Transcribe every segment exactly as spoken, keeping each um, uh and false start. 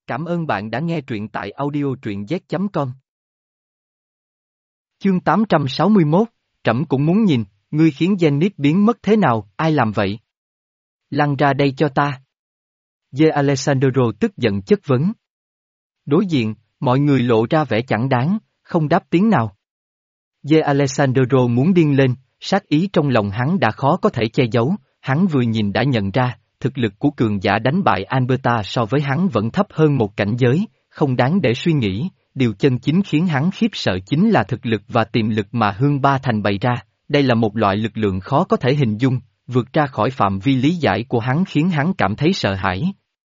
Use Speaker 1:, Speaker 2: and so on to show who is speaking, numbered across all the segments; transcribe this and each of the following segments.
Speaker 1: Cảm ơn bạn đã nghe truyện tại audio truyện z chấm com. Chương tám trăm sáu mươi mốt, trẫm cũng muốn nhìn, ngươi khiến Zenith biến mất thế nào, ai làm vậy? Lăn ra đây cho ta. De Alessandro tức giận chất vấn. Đối diện, mọi người lộ ra vẻ chẳng đáng, không đáp tiếng nào. De Alessandro muốn điên lên, sát ý trong lòng hắn đã khó có thể che giấu, hắn vừa nhìn đã nhận ra, thực lực của cường giả đánh bại Alberta so với hắn vẫn thấp hơn một cảnh giới, không đáng để suy nghĩ, điều chân chính khiến hắn khiếp sợ chính là thực lực và tiềm lực mà Hương Ba Thành bày ra, đây là một loại lực lượng khó có thể hình dung, vượt ra khỏi phạm vi lý giải của hắn khiến hắn cảm thấy sợ hãi.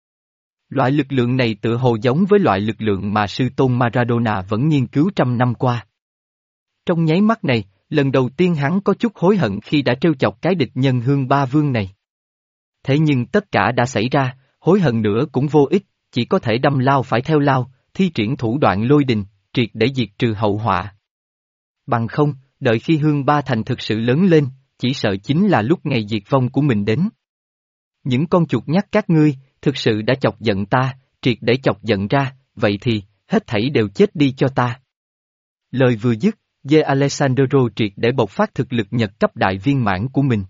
Speaker 1: Loại lực lượng này tựa hồ giống với loại lực lượng mà sư tôn Maradona vẫn nghiên cứu trăm năm qua. Trong nháy mắt này, lần đầu tiên hắn có chút hối hận khi đã trêu chọc cái địch nhân Hương Ba Vương này. Thế nhưng tất cả đã xảy ra, hối hận nữa cũng vô ích, chỉ có thể đâm lao phải theo lao, thi triển thủ đoạn lôi đình, triệt để diệt trừ hậu họa. Bằng không, đợi khi Hương Ba Thành thực sự lớn lên, chỉ sợ chính là lúc ngày diệt vong của mình đến. Những con chuột nhắt các ngươi, thực sự đã chọc giận ta, triệt để chọc giận ra, vậy thì, hết thảy đều chết đi cho ta. Lời vừa dứt, De Alessandro triệt để bộc phát thực lực nhật cấp đại viên mãn của mình.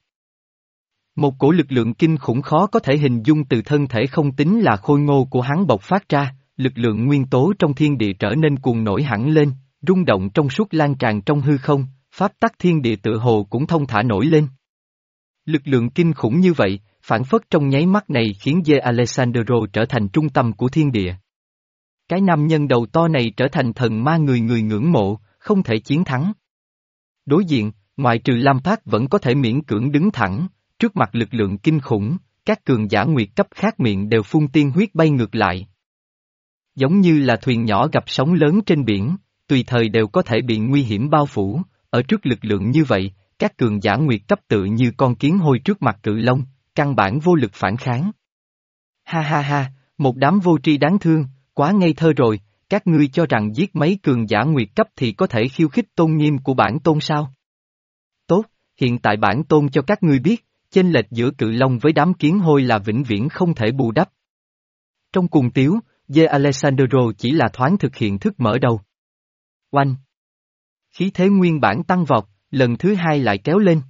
Speaker 1: Một cổ lực lượng kinh khủng khó có thể hình dung từ thân thể không tính là khôi ngô của hắn bộc phát ra, lực lượng nguyên tố trong thiên địa trở nên cuồng nổi hẳn lên, rung động trong suốt lan tràn trong hư không, pháp tắc thiên địa tựa hồ cũng thông thả nổi lên. Lực lượng kinh khủng như vậy, phản phất trong nháy mắt này khiến De Alessandro trở thành trung tâm của thiên địa. Cái nam nhân đầu to này trở thành thần ma người người ngưỡng mộ, không thể chiến thắng. Đối diện, ngoại trừ Lam Phát vẫn có thể miễn cưỡng đứng thẳng, trước mặt lực lượng kinh khủng, các cường giả nguyệt cấp khác miệng đều phun tiên huyết bay ngược lại. Giống như là thuyền nhỏ gặp sóng lớn trên biển, tùy thời đều có thể bị nguy hiểm bao phủ, ở trước lực lượng như vậy, các cường giả nguyệt cấp tự như con kiến hôi trước mặt cự long, căn bản vô lực phản kháng. Ha ha ha, một đám vô tri đáng thương, quá ngây thơ rồi, các ngươi cho rằng giết mấy cường giả nguyệt cấp thì có thể khiêu khích tôn nghiêm của bản tôn sao? Tốt, hiện tại bản tôn cho các ngươi biết, chênh lệch giữa cự long với đám kiến hôi là vĩnh viễn không thể bù đắp. Trong cùng tiếu, De Alessandro chỉ là thoáng thực hiện thức mở đầu. Oanh! Khí thế nguyên bản tăng vọt, lần thứ hai lại kéo lên.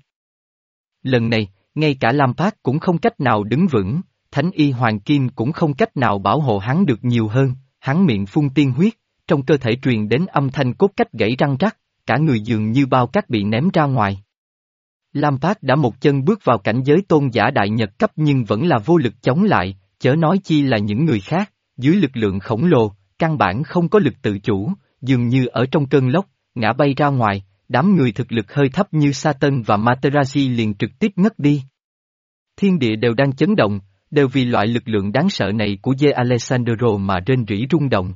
Speaker 1: Lần này, ngay cả Lam Phát cũng không cách nào đứng vững, Thánh Y Hoàng Kim cũng không cách nào bảo hộ hắn được nhiều hơn, hắn miệng phun tiên huyết, trong cơ thể truyền đến âm thanh cốt cách gãy răng rắc, cả người dường như bao cát bị ném ra ngoài. Lam Phát đã một chân bước vào cảnh giới tôn giả đại nhật cấp nhưng vẫn là vô lực chống lại, chớ nói chi là những người khác, dưới lực lượng khổng lồ, căn bản không có lực tự chủ, dường như ở trong cơn lốc, ngã bay ra ngoài, đám người thực lực hơi thấp như Satan và Materazzi liền trực tiếp ngất đi. Thiên địa đều đang chấn động, đều vì loại lực lượng đáng sợ này của De Alessandro mà rên rỉ rung động.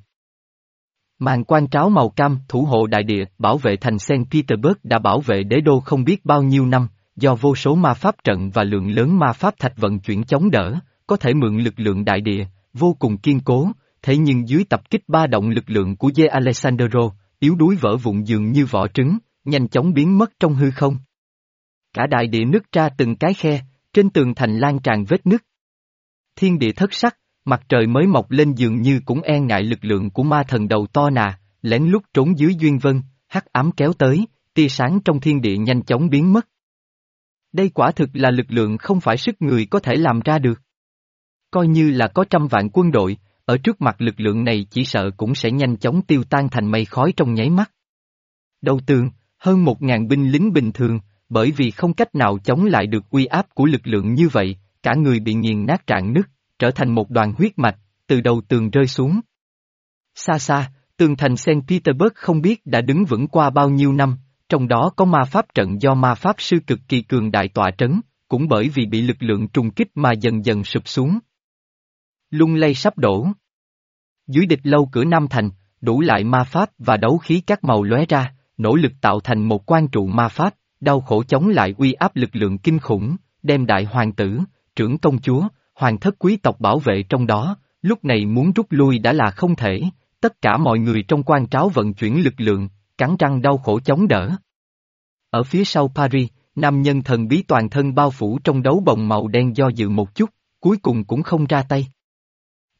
Speaker 1: Màn quan tráo màu cam thủ hộ đại địa, bảo vệ thành Saint Petersburg đã bảo vệ đế đô không biết bao nhiêu năm, do vô số ma pháp trận và lượng lớn ma pháp thạch vận chuyển chống đỡ, có thể mượn lực lượng đại địa, vô cùng kiên cố, thế nhưng dưới tập kích ba động lực lượng của De Alessandro, yếu đuối vỡ vụn dường như vỏ trứng, nhanh chóng biến mất trong hư không. Cả đại địa nứt ra từng cái khe, trên tường thành lan tràn vết nứt. Thiên địa thất sắc, mặt trời mới mọc lên dường như cũng e ngại lực lượng của ma thần đầu to nà, lén lút trốn dưới duyên vân, hắc ám kéo tới, tia sáng trong thiên địa nhanh chóng biến mất. Đây quả thực là lực lượng không phải sức người có thể làm ra được. Coi như là có trăm vạn quân đội, ở trước mặt lực lượng này chỉ sợ cũng sẽ nhanh chóng tiêu tan thành mây khói trong nháy mắt. Đầu tường, hơn một ngàn binh lính bình thường, bởi vì không cách nào chống lại được uy áp của lực lượng như vậy, cả người bị nghiền nát rạn nứt, trở thành một đoàn huyết mạch, từ đầu tường rơi xuống. Xa xa, tường thành Saint Petersburg không biết đã đứng vững qua bao nhiêu năm, trong đó có ma pháp trận do ma pháp sư cực kỳ cường đại tọa trấn, cũng bởi vì bị lực lượng trùng kích mà dần dần sụp xuống. Lung lay sắp đổ. Dưới địch lâu cửa Nam Thành, đủ lại ma pháp và đấu khí các màu lóe ra, nỗ lực tạo thành một quan trụ ma pháp, đau khổ chống lại uy áp lực lượng kinh khủng, đem đại hoàng tử, trưởng công chúa, hoàng thất quý tộc bảo vệ trong đó, lúc này muốn rút lui đã là không thể, tất cả mọi người trong quan tráo vận chuyển lực lượng, cắn răng đau khổ chống đỡ. Ở phía sau Paris, nam nhân thần bí toàn thân bao phủ trong đấu bồng màu đen do dự một chút, cuối cùng cũng không ra tay.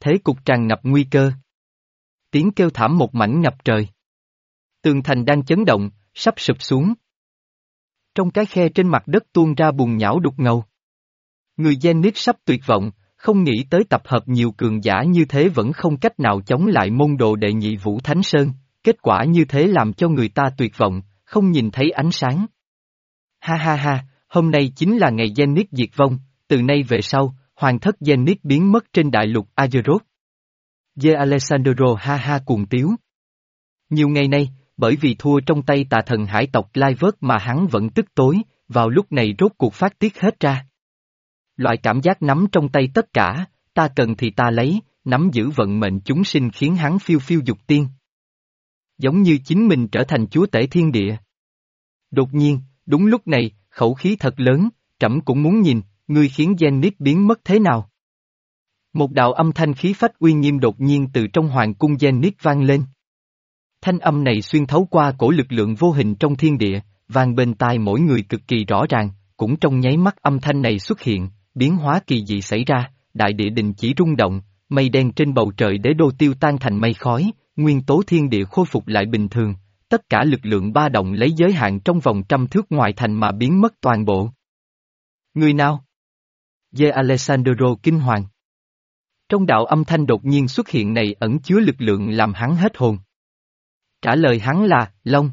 Speaker 1: thế cục tràn ngập nguy cơ. Tiếng kêu thảm một mảnh ngập trời. Tường thành đang chấn động, sắp sụp xuống. Trong cái khe trên mặt đất tuôn ra bùn nhão đục ngầu. Người Zenith sắp tuyệt vọng, không nghĩ tới tập hợp nhiều cường giả như thế vẫn không cách nào chống lại môn đồ đệ nhị Vũ Thánh Sơn, kết quả như thế làm cho người ta tuyệt vọng, không nhìn thấy ánh sáng. Ha ha ha, hôm nay chính là ngày Zenith diệt vong, từ nay về sau, hoàng thất Zenith biến mất trên đại lục Azeroth. De Alessandro ha ha cuồng tiếu. Nhiều ngày nay, bởi vì thua trong tay tà thần hải tộc Clivert mà hắn vẫn tức tối, vào lúc này rốt cuộc phát tiết hết ra. Loại cảm giác nắm trong tay tất cả, ta cần thì ta lấy, nắm giữ vận mệnh chúng sinh khiến hắn phiêu phiêu dục tiên. Giống như chính mình trở thành chúa tể thiên địa. Đột nhiên, đúng lúc này, khẩu khí thật lớn, trẫm cũng muốn nhìn, ngươi khiến Zenith biến mất thế nào. Một đạo âm thanh khí phách uy nghiêm đột nhiên từ trong hoàng cung Zenith vang lên. Thanh âm này xuyên thấu qua cổ lực lượng vô hình trong thiên địa, vang bên tai mỗi người cực kỳ rõ ràng, cũng trong nháy mắt âm thanh này xuất hiện, biến hóa kỳ dị xảy ra, đại địa đình chỉ rung động, mây đen trên bầu trời đế đô tiêu tan thành mây khói, nguyên tố thiên địa khôi phục lại bình thường, tất cả lực lượng ba động lấy giới hạn trong vòng trăm thước ngoài thành mà biến mất toàn bộ. Người nào? De Alessandro kinh hoàng. Trong đạo âm thanh đột nhiên xuất hiện này ẩn chứa lực lượng làm hắn hết hồn. Trả lời hắn là, Long.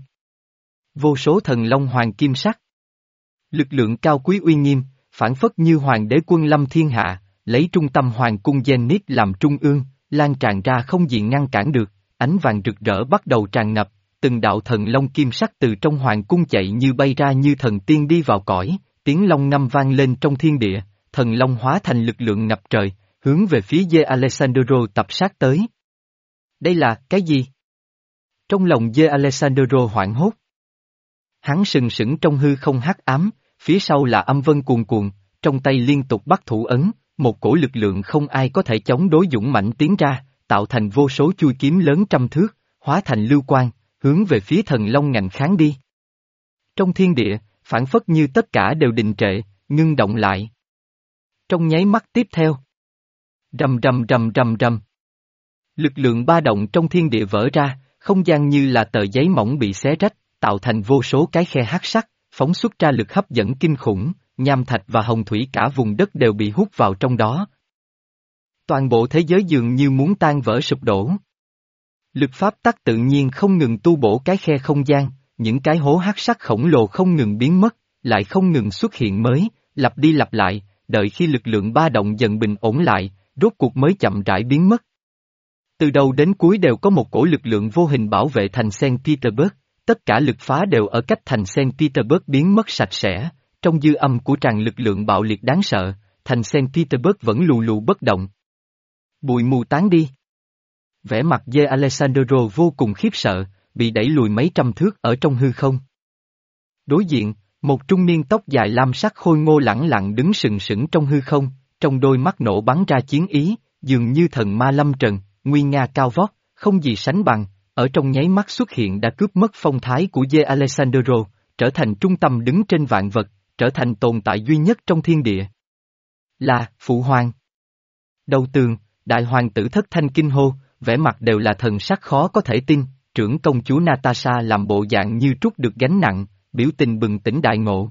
Speaker 1: Vô số thần long hoàng kim sắc. Lực lượng cao quý uy nghiêm, phản phất như hoàng đế quân lâm thiên hạ, lấy trung tâm hoàng cung Zenith làm trung ương, lan tràn ra không gì ngăn cản được, ánh vàng rực rỡ bắt đầu tràn ngập, từng đạo thần long kim sắc từ trong hoàng cung chạy như bay ra như thần tiên đi vào cõi, tiếng long ngâm vang lên trong thiên địa, thần long hóa thành lực lượng ngập trời, hướng về phía De Alessandro tập sát tới. Đây là, cái gì? Trong lòng De Alessandro hoảng hốt. Hắn sừng sững trong hư không hắc ám, phía sau là âm vân cuồn cuộn, trong tay liên tục bắt thủ ấn, một cổ lực lượng không ai có thể chống đối dũng mãnh tiến ra, tạo thành vô số chui kiếm lớn trăm thước, hóa thành lưu quang, hướng về phía thần long ngạnh kháng đi. Trong thiên địa, phản phất như tất cả đều đình trệ, ngưng động lại. Trong nháy mắt tiếp theo. Rầm rầm rầm rầm rầm. Lực lượng ba động trong thiên địa vỡ ra, không gian như là tờ giấy mỏng bị xé rách, tạo thành vô số cái khe hắc sắc, phóng xuất ra lực hấp dẫn kinh khủng, nham thạch và hồng thủy cả vùng đất đều bị hút vào trong đó. Toàn bộ thế giới dường như muốn tan vỡ sụp đổ. Lực pháp tắc tự nhiên không ngừng tu bổ cái khe không gian, những cái hố hắc sắc khổng lồ không ngừng biến mất, lại không ngừng xuất hiện mới, lặp đi lặp lại, đợi khi lực lượng ba động dần bình ổn lại, rốt cuộc mới chậm rãi biến mất. Từ đầu đến cuối đều có một cổ lực lượng vô hình bảo vệ thành Saint Petersburg, tất cả lực phá đều ở cách thành Saint Petersburg biến mất sạch sẽ, trong dư âm của tràn lực lượng bạo liệt đáng sợ, thành Saint Petersburg vẫn lù lù bất động. Bụi mù tán đi. Vẻ mặt De Alessandro vô cùng khiếp sợ, bị đẩy lùi mấy trăm thước ở trong hư không. Đối diện, một trung niên tóc dài lam sắc khôi ngô lẳng lặng đứng sừng sững trong hư không, trong đôi mắt nổ bắn ra chiến ý, dường như thần ma lâm trần, nguy nga cao vót, không gì sánh bằng, ở trong nháy mắt xuất hiện đã cướp mất phong thái của De Alessandro, trở thành trung tâm đứng trên vạn vật, trở thành tồn tại duy nhất trong thiên địa. Là, Phụ Hoàng. Đầu tường, đại hoàng tử thất thanh kinh hô, vẻ mặt đều là thần sắc khó có thể tin, trưởng công chúa Natasha làm bộ dạng như trút được gánh nặng, biểu tình bừng tỉnh đại ngộ.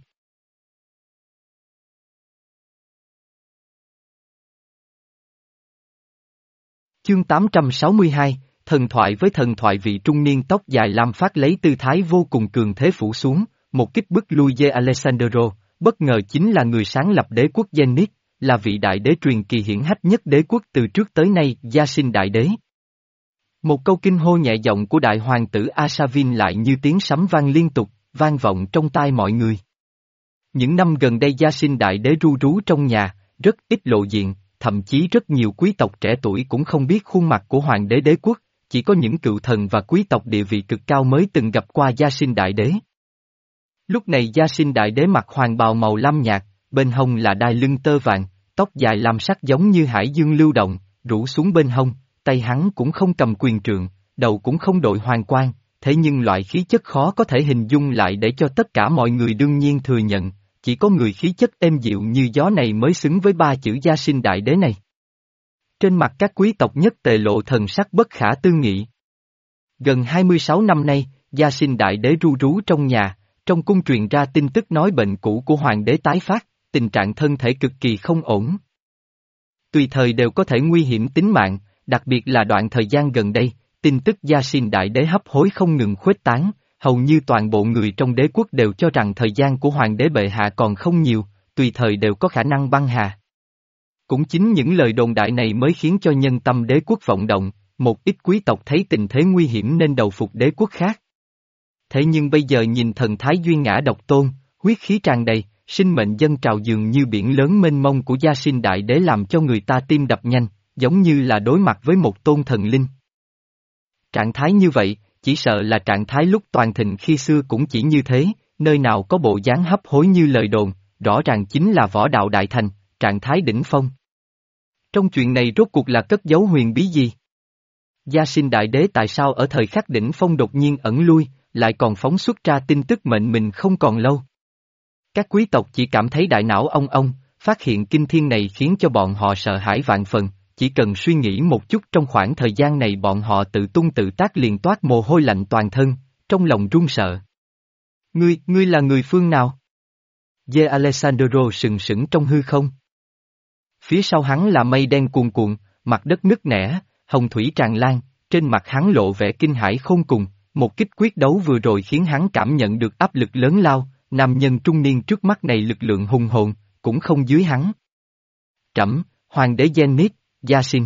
Speaker 1: Chương tám trăm sáu mươi hai, thần thoại với thần thoại vị trung niên tóc dài lam phát lấy tư thái vô cùng cường thế phủ xuống, một kích bức lui De Alessandro, bất ngờ chính là người sáng lập đế quốc Zenith, là vị đại đế truyền kỳ hiển hách nhất đế quốc từ trước tới nay, Gia Sinh đại đế. Một câu kinh hô nhẹ giọng của đại hoàng tử Asavin lại như tiếng sấm vang liên tục, vang vọng trong tai mọi người. Những năm gần đây Gia Sinh đại đế ru rú trong nhà, rất ít lộ diện, thậm chí rất nhiều quý tộc trẻ tuổi cũng không biết khuôn mặt của hoàng đế đế quốc, chỉ có những cựu thần và quý tộc địa vị cực cao mới từng gặp qua Gia Sinh đại đế. Lúc này Gia Sinh đại đế mặc hoàng bào màu lam nhạt, bên hông là đai lưng tơ vàng, tóc dài lam sắc giống như hải dương lưu động, rủ xuống bên hông, tay hắn cũng không cầm quyền trượng, đầu cũng không đội hoàng quan, thế nhưng loại khí chất khó có thể hình dung lại để cho tất cả mọi người đương nhiên thừa nhận, chỉ có người khí chất êm dịu như gió này mới xứng với ba chữ Gia Sinh đại đế này. Trên mặt các quý tộc nhất tề lộ thần sắc bất khả tư nghị. Gần hai mươi sáu năm nay, Gia Sinh đại đế ru rú trong nhà, trong cung truyền ra tin tức nói bệnh cũ của hoàng đế tái phát, tình trạng thân thể cực kỳ không ổn. Tùy thời đều có thể nguy hiểm tính mạng, đặc biệt là đoạn thời gian gần đây, tin tức Gia Sinh đại đế hấp hối không ngừng khuếch tán, hầu như toàn bộ người trong đế quốc đều cho rằng thời gian của hoàng đế bệ hạ còn không nhiều, tùy thời đều có khả năng băng hà. Cũng chính những lời đồn đại này mới khiến cho nhân tâm đế quốc vọng động, một ít quý tộc thấy tình thế nguy hiểm nên đầu phục đế quốc khác. Thế nhưng bây giờ nhìn thần thái duyên ngã độc tôn, huyết khí tràn đầy, sinh mệnh dâng trào dường như biển lớn mênh mông của Gia Sinh đại đế làm cho người ta tim đập nhanh, giống như là đối mặt với một tôn thần linh. Trạng thái như vậy, chỉ sợ là trạng thái lúc toàn thịnh khi xưa cũng chỉ như thế, nơi nào có bộ dáng hấp hối như lời đồn, rõ ràng chính là võ đạo đại thành, trạng thái đỉnh phong. Trong chuyện này rốt cuộc là cất giấu huyền bí gì? Gia Sinh đại đế tại sao ở thời khắc đỉnh phong đột nhiên ẩn lui, lại còn phóng xuất ra tin tức mệnh mình không còn lâu? Các quý tộc chỉ cảm thấy đại não ong ong, phát hiện kinh thiên này khiến cho bọn họ sợ hãi vạn phần, chỉ cần suy nghĩ một chút trong khoảng thời gian này bọn họ tự tung tự tác liền toát mồ hôi lạnh toàn thân, trong lòng run sợ. Ngươi, ngươi là người phương nào? De Alessandro sừng sững trong hư không. Phía sau hắn là mây đen cuồn cuộn, mặt đất nứt nẻ, hồng thủy tràn lan, trên mặt hắn lộ vẻ kinh hãi khôn cùng, một kích quyết đấu vừa rồi khiến hắn cảm nhận được áp lực lớn lao, nam nhân trung niên trước mắt này lực lượng hùng hồn, cũng không dưới hắn. Trẫm, hoàng đế Zenith, Gia Sinh.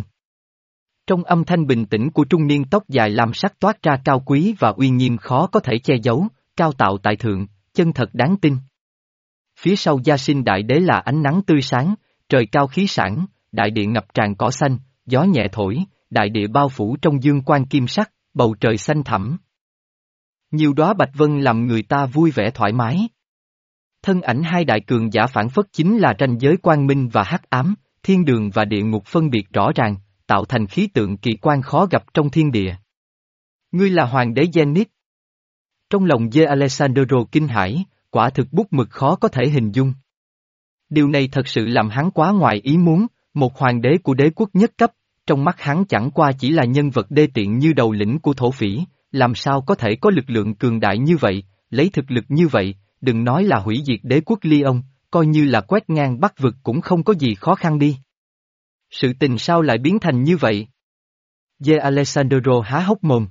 Speaker 1: Trong âm thanh bình tĩnh của trung niên tóc dài làm sắc toát ra cao quý và uy nghiêm khó có thể che giấu, cao tạo tại thượng, chân thật đáng tin. Phía sau Gia Sinh đại đế là ánh nắng tươi sáng, trời cao khí sản, đại địa ngập tràn cỏ xanh, gió nhẹ thổi, đại địa bao phủ trong dương quang kim sắc, bầu trời xanh thẳm. Nhiều đóa bạch vân làm người ta vui vẻ thoải mái. Thân ảnh hai đại cường giả phản phất chính là ranh giới quang minh và hắc ám, thiên đường và địa ngục phân biệt rõ ràng, tạo thành khí tượng kỳ quan khó gặp trong thiên địa. Ngươi là hoàng đế Zenith. Trong lòng De Alessandro kinh hãi, quả thực bút mực khó có thể hình dung. Điều này thật sự làm hắn quá ngoài ý muốn, một hoàng đế của đế quốc nhất cấp, trong mắt hắn chẳng qua chỉ là nhân vật đê tiện như đầu lĩnh của thổ phỉ, làm sao có thể có lực lượng cường đại như vậy, lấy thực lực như vậy, đừng nói là hủy diệt đế quốc Lyon, coi như là quét ngang Bắc vực cũng không có gì khó khăn đi. Sự tình sao lại biến thành như vậy? De Alessandro há hốc mồm.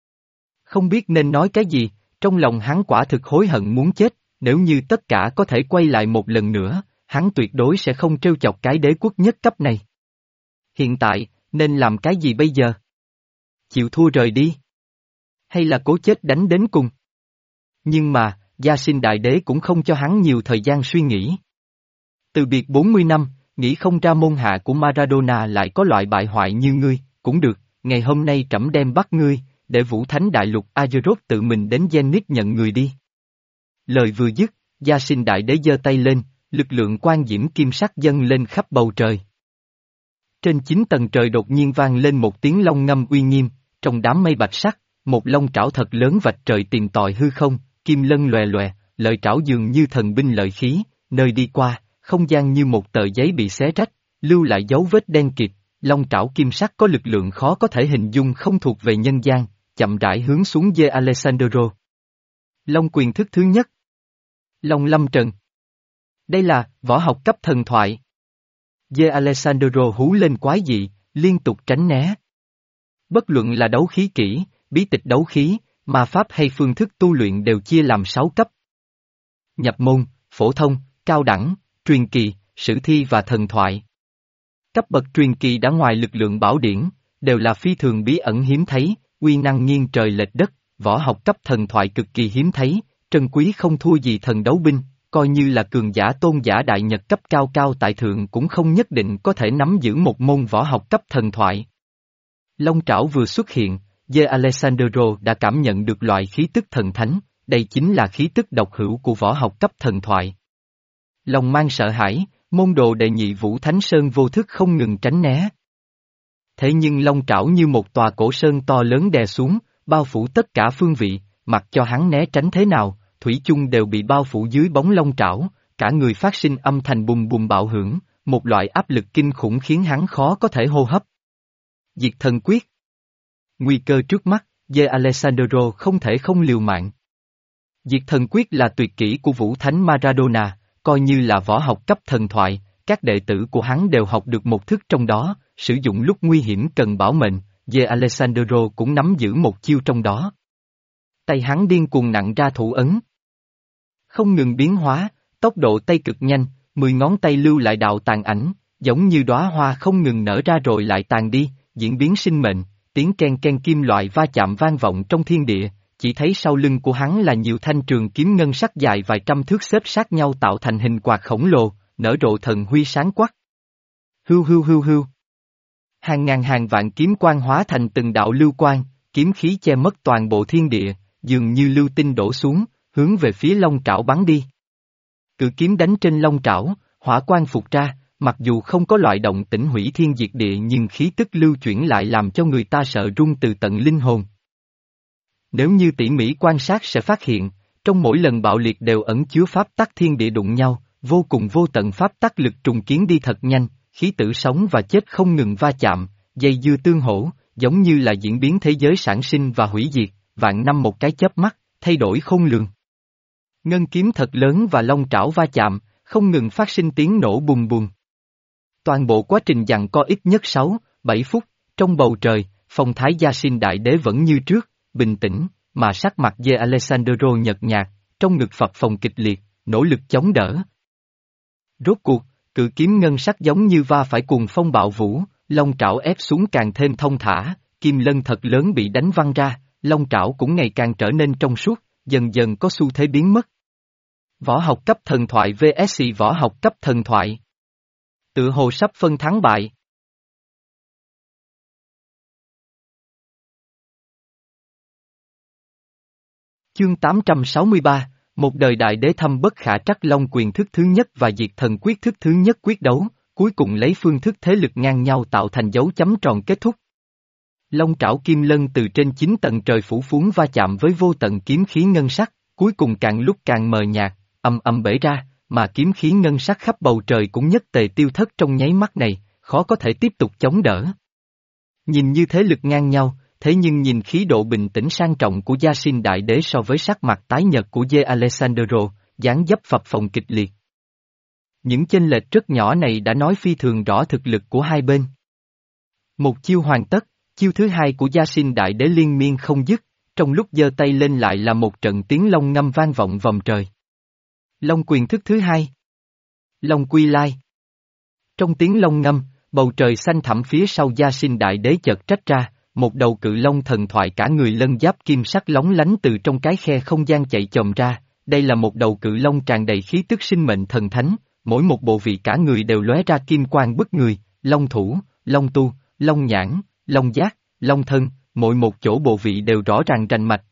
Speaker 1: Không biết nên nói cái gì, trong lòng hắn quả thực hối hận muốn chết, nếu như tất cả có thể quay lại một lần nữa, hắn tuyệt đối sẽ không trêu chọc cái đế quốc nhất cấp này. Hiện tại, nên làm cái gì bây giờ? Chịu thua rời đi? Hay là cố chết đánh đến cùng? Nhưng mà, Gia Sinh đại đế cũng không cho hắn nhiều thời gian suy nghĩ. Từ biệt bốn mươi năm, nghĩ không ra môn hạ của Maradona lại có loại bại hoại như ngươi, cũng được, ngày hôm nay trẫm đem bắt ngươi, để Vũ Thánh Đại Lục Azeroth tự mình đến Zenith nhận người đi. Lời vừa dứt, Gia Sinh đại đế giơ tay lên, lực lượng quang diễm kim sắc dâng lên khắp bầu trời. Trên chín tầng trời đột nhiên vang lên một tiếng long ngâm uy nghiêm, trong đám mây bạch sắc, một long trảo thật lớn vạch trời tìm tòi hư không, kim lân lòe lòe, lợi trảo dường như thần binh lợi khí, nơi đi qua, không gian như một tờ giấy bị xé rách, lưu lại dấu vết đen kịt, long trảo kim sắc có lực lượng khó có thể hình dung không thuộc về nhân gian, chậm rãi hướng xuống De Alessandro. Long quyền thức thứ nhất. Long lâm trần. Đây là võ học cấp thần thoại. De Alessandro hú lên quái dị, liên tục tránh né. Bất luận là đấu khí kỹ, bí tịch đấu khí, ma pháp hay phương thức tu luyện đều chia làm sáu cấp. Nhập môn, phổ thông, cao đẳng, truyền kỳ, sử thi và thần thoại. Cấp bậc truyền kỳ đã ngoài lực lượng bảo điển, đều là phi thường bí ẩn hiếm thấy, uy năng nghiêng trời lệch đất, võ học cấp thần thoại cực kỳ hiếm thấy, trân quý không thua gì thần đấu binh, coi như là cường giả tôn giả đại nhật cấp cao cao tại thượng cũng không nhất định có thể nắm giữ một môn võ học cấp thần thoại. Long trảo vừa xuất hiện, De Alessandro đã cảm nhận được loại khí tức thần thánh, đây chính là khí tức độc hữu của võ học cấp thần thoại. Lòng mang sợ hãi, môn đồ đệ nhị Vũ Thánh Sơn vô thức không ngừng tránh né. Thế nhưng long trảo như một tòa cổ sơn to lớn đè xuống, bao phủ tất cả phương vị, mặc cho hắn né tránh thế nào, thủy chung đều bị bao phủ dưới bóng long trảo, cả người phát sinh âm thanh bùng bùng bạo hưởng, một loại áp lực kinh khủng khiến hắn khó có thể hô hấp. Diệt thần quyết. Nguy cơ trước mắt, De Alessandro không thể không liều mạng. Diệt thần quyết là tuyệt kỹ của Vũ Thánh Maradona, coi như là võ học cấp thần thoại, các đệ tử của hắn đều học được một thức trong đó, sử dụng lúc nguy hiểm cần bảo mệnh, De Alessandro cũng nắm giữ một chiêu trong đó. Tay hắn điên cuồng nặng ra thủ ấn. Không ngừng biến hóa, tốc độ tay cực nhanh, mười ngón tay lưu lại đạo tàn ảnh, giống như đóa hoa không ngừng nở ra rồi lại tàn đi, diễn biến sinh mệnh, tiếng ken ken kim loại va chạm vang vọng trong thiên địa, chỉ thấy sau lưng của hắn là nhiều thanh trường kiếm ngân sắc dài vài trăm thước xếp sát nhau tạo thành hình quạt khổng lồ, nở rộ thần huy sáng quắc. Hưu hưu hưu hưu. Hàng ngàn hàng vạn kiếm quang hóa thành từng đạo lưu quang, kiếm khí che mất toàn bộ thiên địa, dường như lưu tinh đổ xuống, hướng về phía long trảo bắn đi. Cự kiếm đánh trên long trảo, hỏa quang phục ra, mặc dù không có loại động tĩnh hủy thiên diệt địa nhưng khí tức lưu chuyển lại làm cho người ta sợ run từ tận linh hồn. Nếu như tỉ mỉ quan sát sẽ phát hiện, trong mỗi lần bạo liệt đều ẩn chứa pháp tắc thiên địa đụng nhau, vô cùng vô tận pháp tắc lực trùng kiến đi thật nhanh, khí tử sống và chết không ngừng va chạm, dây dưa tương hỗ, giống như là diễn biến thế giới sản sinh và hủy diệt, vạn năm một cái chớp mắt, thay đổi khôn lường. Ngân kiếm thật lớn và long trảo va chạm, không ngừng phát sinh tiếng nổ bùng bùng. Toàn bộ quá trình giằng co ít nhất sáu, bảy phút, trong bầu trời, phong thái gia sinh đại đế vẫn như trước, bình tĩnh, mà sắc mặt De Alessandro nhợt nhạt, trong ngực phập phồng kịch liệt, nỗ lực chống đỡ. Rốt cuộc, cự kiếm ngân sắc giống như va phải cuồng phong bạo vũ, long trảo ép xuống càng thêm thông thả, kim lân thật lớn bị đánh văng ra, long trảo cũng ngày càng trở nên trong suốt, dần dần có xu thế biến mất. Võ học cấp thần thoại vs võ học cấp thần thoại. Tựa hồ sắp phân thắng bại. Chương tám trăm sáu mươi ba, một đời đại đế thâm bất khả trắc long quyền thức thứ nhất và diệt thần quyết thức thứ nhất quyết đấu, cuối cùng lấy phương thức thế lực ngang nhau tạo thành dấu chấm tròn kết thúc. Long trảo kim lân từ trên chín tầng trời phủ phún va chạm với vô tận kiếm khí ngân sắc, cuối cùng càng lúc càng mờ nhạt, âm âm bể ra, mà kiếm khí ngân sắc khắp bầu trời cũng nhất tề tiêu thất trong nháy mắt này, khó có thể tiếp tục chống đỡ. Nhìn như thế lực ngang nhau, thế nhưng nhìn khí độ bình tĩnh sang trọng của Gia Sinh Đại Đế so với sắc mặt tái nhợt của De Alessandro, dáng dấp phập phồng kịch liệt. Những chênh lệch rất nhỏ này đã nói phi thường rõ thực lực của hai bên. Một chiêu hoàn tất, chiêu thứ hai của Gia Sinh Đại Đế liên miên không dứt, trong lúc giơ tay lên lại là một trận tiếng long ngâm vang vọng vòng trời. Long quyền thức thứ hai. Long quy lai. Trong tiếng long ngâm, bầu trời xanh thẳm phía sau Gia Sinh Đại Đế chợt trách ra, một đầu cự long thần thoại cả người lân giáp kim sắc lóng lánh từ trong cái khe không gian chạy chồm ra, đây là một đầu cự long tràn đầy khí tức sinh mệnh thần thánh, mỗi một bộ vị cả người đều lóe ra kim quang bức người, long thủ, long tu, long nhãn, long giác, long thân, mỗi một chỗ bộ vị đều rõ ràng rành mạch.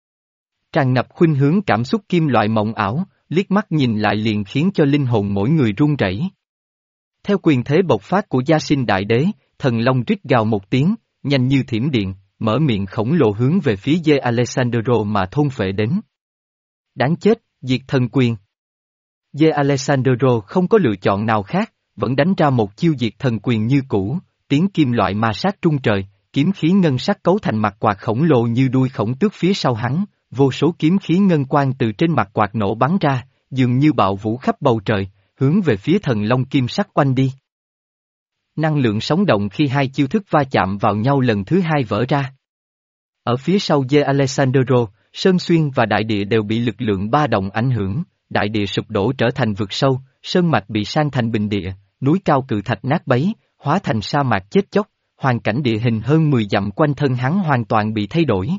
Speaker 1: Tràn ngập khuynh hướng cảm xúc kim loại mộng ảo, liếc mắt nhìn lại liền khiến cho linh hồn mỗi người run rẩy. Theo quyền thế bộc phát của Gia Sinh Đại Đế, thần long rít gào một tiếng, nhanh như thiểm điện, mở miệng khổng lồ hướng về phía De Alessandro mà thôn phệ đến. Đáng chết, diệt thần quyền. De Alessandro không có lựa chọn nào khác, vẫn đánh ra một chiêu diệt thần quyền như cũ, tiếng kim loại ma sát trung trời, kiếm khí ngân sắc cấu thành mặt quạt khổng lồ như đuôi khổng tước phía sau hắn, vô số kiếm khí ngân quang từ trên mặt quạt nổ bắn ra, dường như bạo vũ khắp bầu trời, hướng về phía thần long kim sắc oanh đi. Năng lượng sống động khi hai chiêu thức va chạm vào nhau lần thứ hai vỡ ra. Ở phía sau De Alessandro, Sơn Xuyên và đại địa đều bị lực lượng ba động ảnh hưởng, đại địa sụp đổ trở thành vực sâu, sơn mạch bị san thành bình địa, núi cao cự thạch nát bấy, hóa thành sa mạc chết chóc, hoàn cảnh địa hình hơn mười dặm quanh thân hắn hoàn toàn bị thay đổi.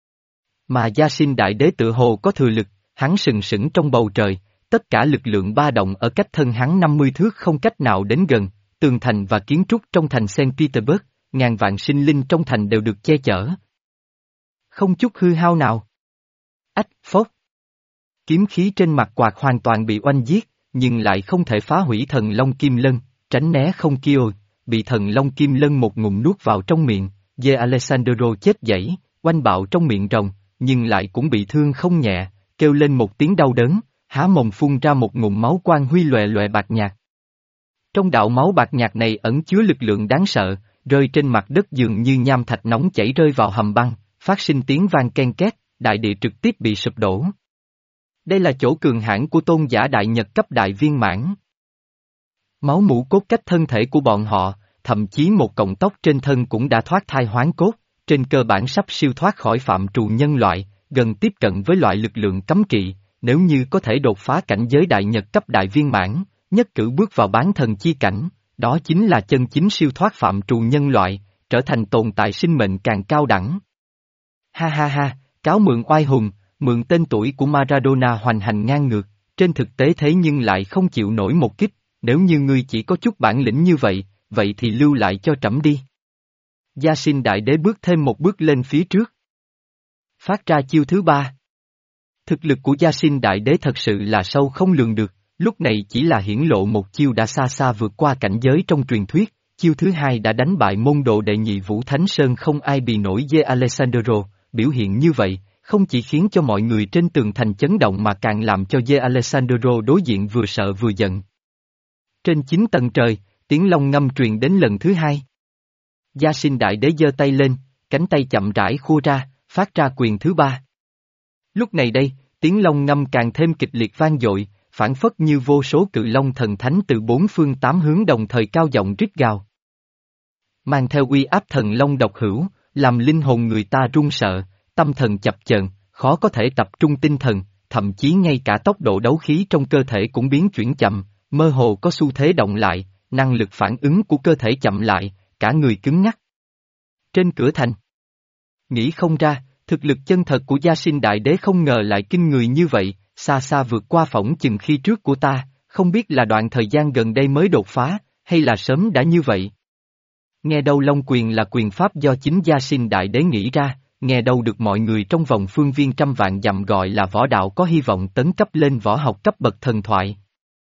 Speaker 1: Mà Gia Sinh Đại Đế tự hồ có thừa lực, hắn sừng sững trong bầu trời, tất cả lực lượng ba động ở cách thân hắn năm mươi thước không cách nào đến gần, tường thành và kiến trúc trong thành Saint Petersburg, ngàn vạn sinh linh trong thành đều được che chở. Không chút hư hao nào. Ách, phốt. Kiếm khí trên mặt quạt hoàn toàn bị oanh giết, nhưng lại không thể phá hủy thần long kim lân, tránh né không kêu, bị thần long kim lân một ngụm nuốt vào trong miệng, De Alessandro chết dãy, oanh bạo trong miệng rồng, nhưng lại cũng bị thương không nhẹ, kêu lên một tiếng đau đớn, há mồm phun ra một ngụm máu quang huy lòe lòe bạc nhạt. Trong đạo máu bạc nhạt này ẩn chứa lực lượng đáng sợ, rơi trên mặt đất dường như nham thạch nóng chảy rơi vào hầm băng, phát sinh tiếng vang ken két, đại địa trực tiếp bị sụp đổ. Đây là chỗ cường hãn của tôn giả đại nhật cấp đại viên mãn. Máu mủ cốt cách thân thể của bọn họ, thậm chí một cọng tóc trên thân cũng đã thoát thai hoán cốt, trên cơ bản sắp siêu thoát khỏi phạm trù nhân loại, gần tiếp cận với loại lực lượng cấm kỵ, nếu như có thể đột phá cảnh giới đại nhật cấp đại viên mãn, nhất cử bước vào bán thần chi cảnh, đó chính là chân chính siêu thoát phạm trù nhân loại, trở thành tồn tại sinh mệnh càng cao đẳng. Ha ha ha, cáo mượn oai hùng, mượn tên tuổi của Maradona hoành hành ngang ngược, trên thực tế thế nhưng lại không chịu nổi một kích, nếu như ngươi chỉ có chút bản lĩnh như vậy, vậy thì lưu lại cho trẫm đi. Gia Sinh Đại Đế bước thêm một bước lên phía trước. Phát ra chiêu thứ ba. Thực lực của Gia Sinh Đại Đế thật sự là sâu không lường được, lúc này chỉ là hiển lộ một chiêu đã xa xa vượt qua cảnh giới trong truyền thuyết, chiêu thứ hai đã đánh bại môn đồ đệ nhị Vũ Thánh Sơn không ai bì nổi De Alessandro, biểu hiện như vậy, không chỉ khiến cho mọi người trên tường thành chấn động mà càng làm cho De Alessandro đối diện vừa sợ vừa giận. Trên chín tầng trời, tiếng long ngâm truyền đến lần thứ hai. Gia Sinh Đại Đế giơ tay lên, cánh tay chậm rãi khua ra, phát ra quyền thứ ba. Lúc này đây, tiếng long ngâm càng thêm kịch liệt vang dội, phản phất như vô số cự long thần thánh từ bốn phương tám hướng đồng thời cao giọng rít gào. Mang theo uy áp thần long độc hữu, làm linh hồn người ta run sợ, tâm thần chập chờn, khó có thể tập trung tinh thần, thậm chí ngay cả tốc độ đấu khí trong cơ thể cũng biến chuyển chậm, mơ hồ có xu thế động lại, năng lực phản ứng của cơ thể chậm lại, cả người cứng ngắc. Trên cửa thành, nghĩ không ra, thực lực chân thật của Gia Sinh Đại Đế không ngờ lại kinh người như vậy, xa xa vượt qua phỏng chừng khi trước của ta, không biết là đoạn thời gian gần đây mới đột phá, hay là sớm đã như vậy. Nghe đâu Long Quyền là quyền pháp do chính Gia Sinh Đại Đế nghĩ ra, nghe đâu được mọi người trong vòng phương viên trăm vạn dặm gọi là võ đạo có hy vọng tấn cấp lên võ học cấp bậc thần thoại.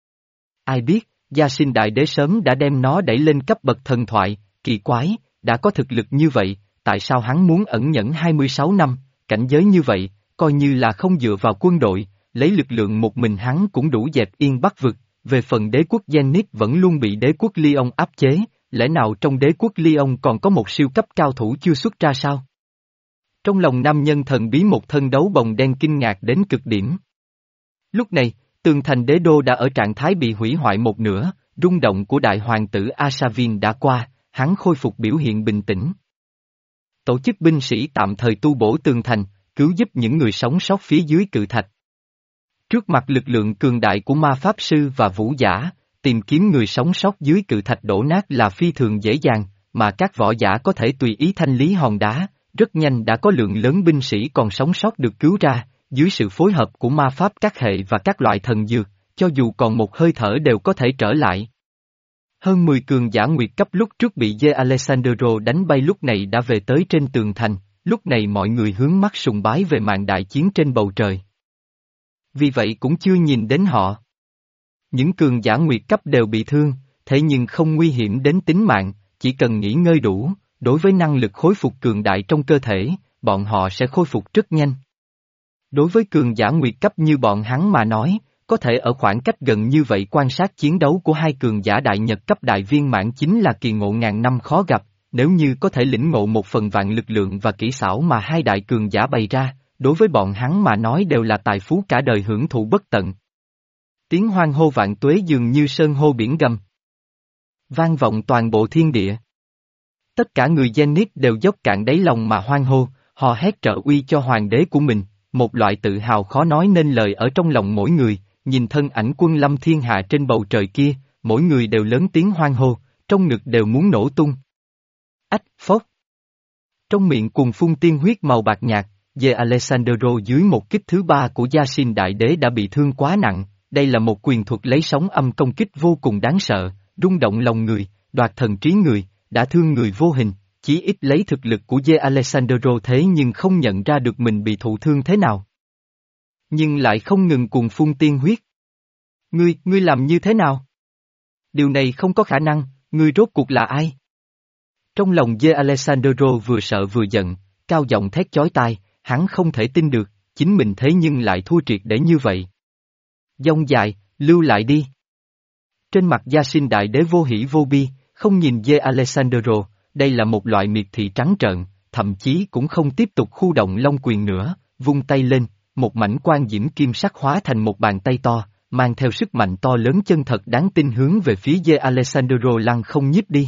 Speaker 1: Ai biết, Gia Sinh Đại Đế sớm đã đem nó đẩy lên cấp bậc thần thoại, kỳ quái, đã có thực lực như vậy, tại sao hắn muốn ẩn nhẫn hai mươi sáu năm, cảnh giới như vậy, coi như là không dựa vào quân đội, lấy lực lượng một mình hắn cũng đủ dẹp yên Bắc vực, về phần đế quốc Zenith vẫn luôn bị đế quốc Lyon áp chế, lẽ nào trong đế quốc Lyon còn có một siêu cấp cao thủ chưa xuất ra sao? Trong lòng nam nhân thần bí một thân đấu bồng đen kinh ngạc đến cực điểm. Lúc này, tường thành đế đô đã ở trạng thái bị hủy hoại một nửa, rung động của đại hoàng tử Asavin đã qua, hắn khôi phục biểu hiện bình tĩnh. Tổ chức binh sĩ tạm thời tu bổ tường thành, cứu giúp những người sống sót phía dưới cự thạch. Trước mặt lực lượng cường đại của ma pháp sư và vũ giả, tìm kiếm người sống sót dưới cự thạch đổ nát là phi thường dễ dàng, mà các võ giả có thể tùy ý thanh lý hòn đá, rất nhanh đã có lượng lớn binh sĩ còn sống sót được cứu ra, dưới sự phối hợp của ma pháp các hệ và các loại thần dược, cho dù còn một hơi thở đều có thể trở lại. Hơn mười cường giả nguyệt cấp lúc trước bị De Alessandro đánh bay lúc này đã về tới trên tường thành, lúc này mọi người hướng mắt sùng bái về màn đại chiến trên bầu trời. Vì vậy cũng chưa nhìn đến họ. Những cường giả nguyệt cấp đều bị thương, thế nhưng không nguy hiểm đến tính mạng, chỉ cần nghỉ ngơi đủ, đối với năng lực khôi phục cường đại trong cơ thể, bọn họ sẽ khôi phục rất nhanh. Đối với cường giả nguyệt cấp như bọn hắn mà nói, có thể ở khoảng cách gần như vậy quan sát chiến đấu của hai cường giả đại nhật cấp đại viên mãn chính là kỳ ngộ ngàn năm khó gặp, nếu như có thể lĩnh ngộ một phần vạn lực lượng và kỹ xảo mà hai đại cường giả bày ra, đối với bọn hắn mà nói đều là tài phú cả đời hưởng thụ bất tận. Tiếng hoan hô vạn tuế dường như sơn hô biển gầm, vang vọng toàn bộ thiên địa. Tất cả người Zenith đều dốc cạn đáy lòng mà hoan hô, hò hét trợ uy cho hoàng đế của mình, một loại tự hào khó nói nên lời ở trong lòng mỗi người, nhìn thân ảnh quân lâm thiên hạ trên bầu trời kia, mỗi người đều lớn tiếng hoan hô, trong ngực đều muốn nổ tung. Ách, phốc. Trong miệng cùng phun tiên huyết màu bạc nhạt, De Alessandro dưới một kích thứ ba của Gia Sinh Đại Đế đã bị thương quá nặng, đây là một quyền thuật lấy sóng âm công kích vô cùng đáng sợ, rung động lòng người, đoạt thần trí người, đã thương người vô hình, chí ít lấy thực lực của De Alessandro thế nhưng không nhận ra được mình bị thụ thương thế nào. Nhưng lại không ngừng cuồng phun tiên huyết. Ngươi, ngươi làm như thế nào? Điều này không có khả năng, ngươi rốt cuộc là ai? Trong lòng De Alessandro vừa sợ vừa giận, cao giọng thét chói tai, hắn không thể tin được, chính mình thế nhưng lại thua triệt để như vậy. Dông dài, lưu lại đi. Trên mặt Gia Sinh Đại Đế vô hỷ vô bi, không nhìn De Alessandro, đây là một loại miệt thị trắng trợn, thậm chí cũng không tiếp tục khu động long quyền nữa, vung tay lên, một mảnh quang diễm kim sắc hóa thành một bàn tay to, mang theo sức mạnh to lớn chân thật đáng tin hướng về phía De Alessandro lăng không nhiếp đi.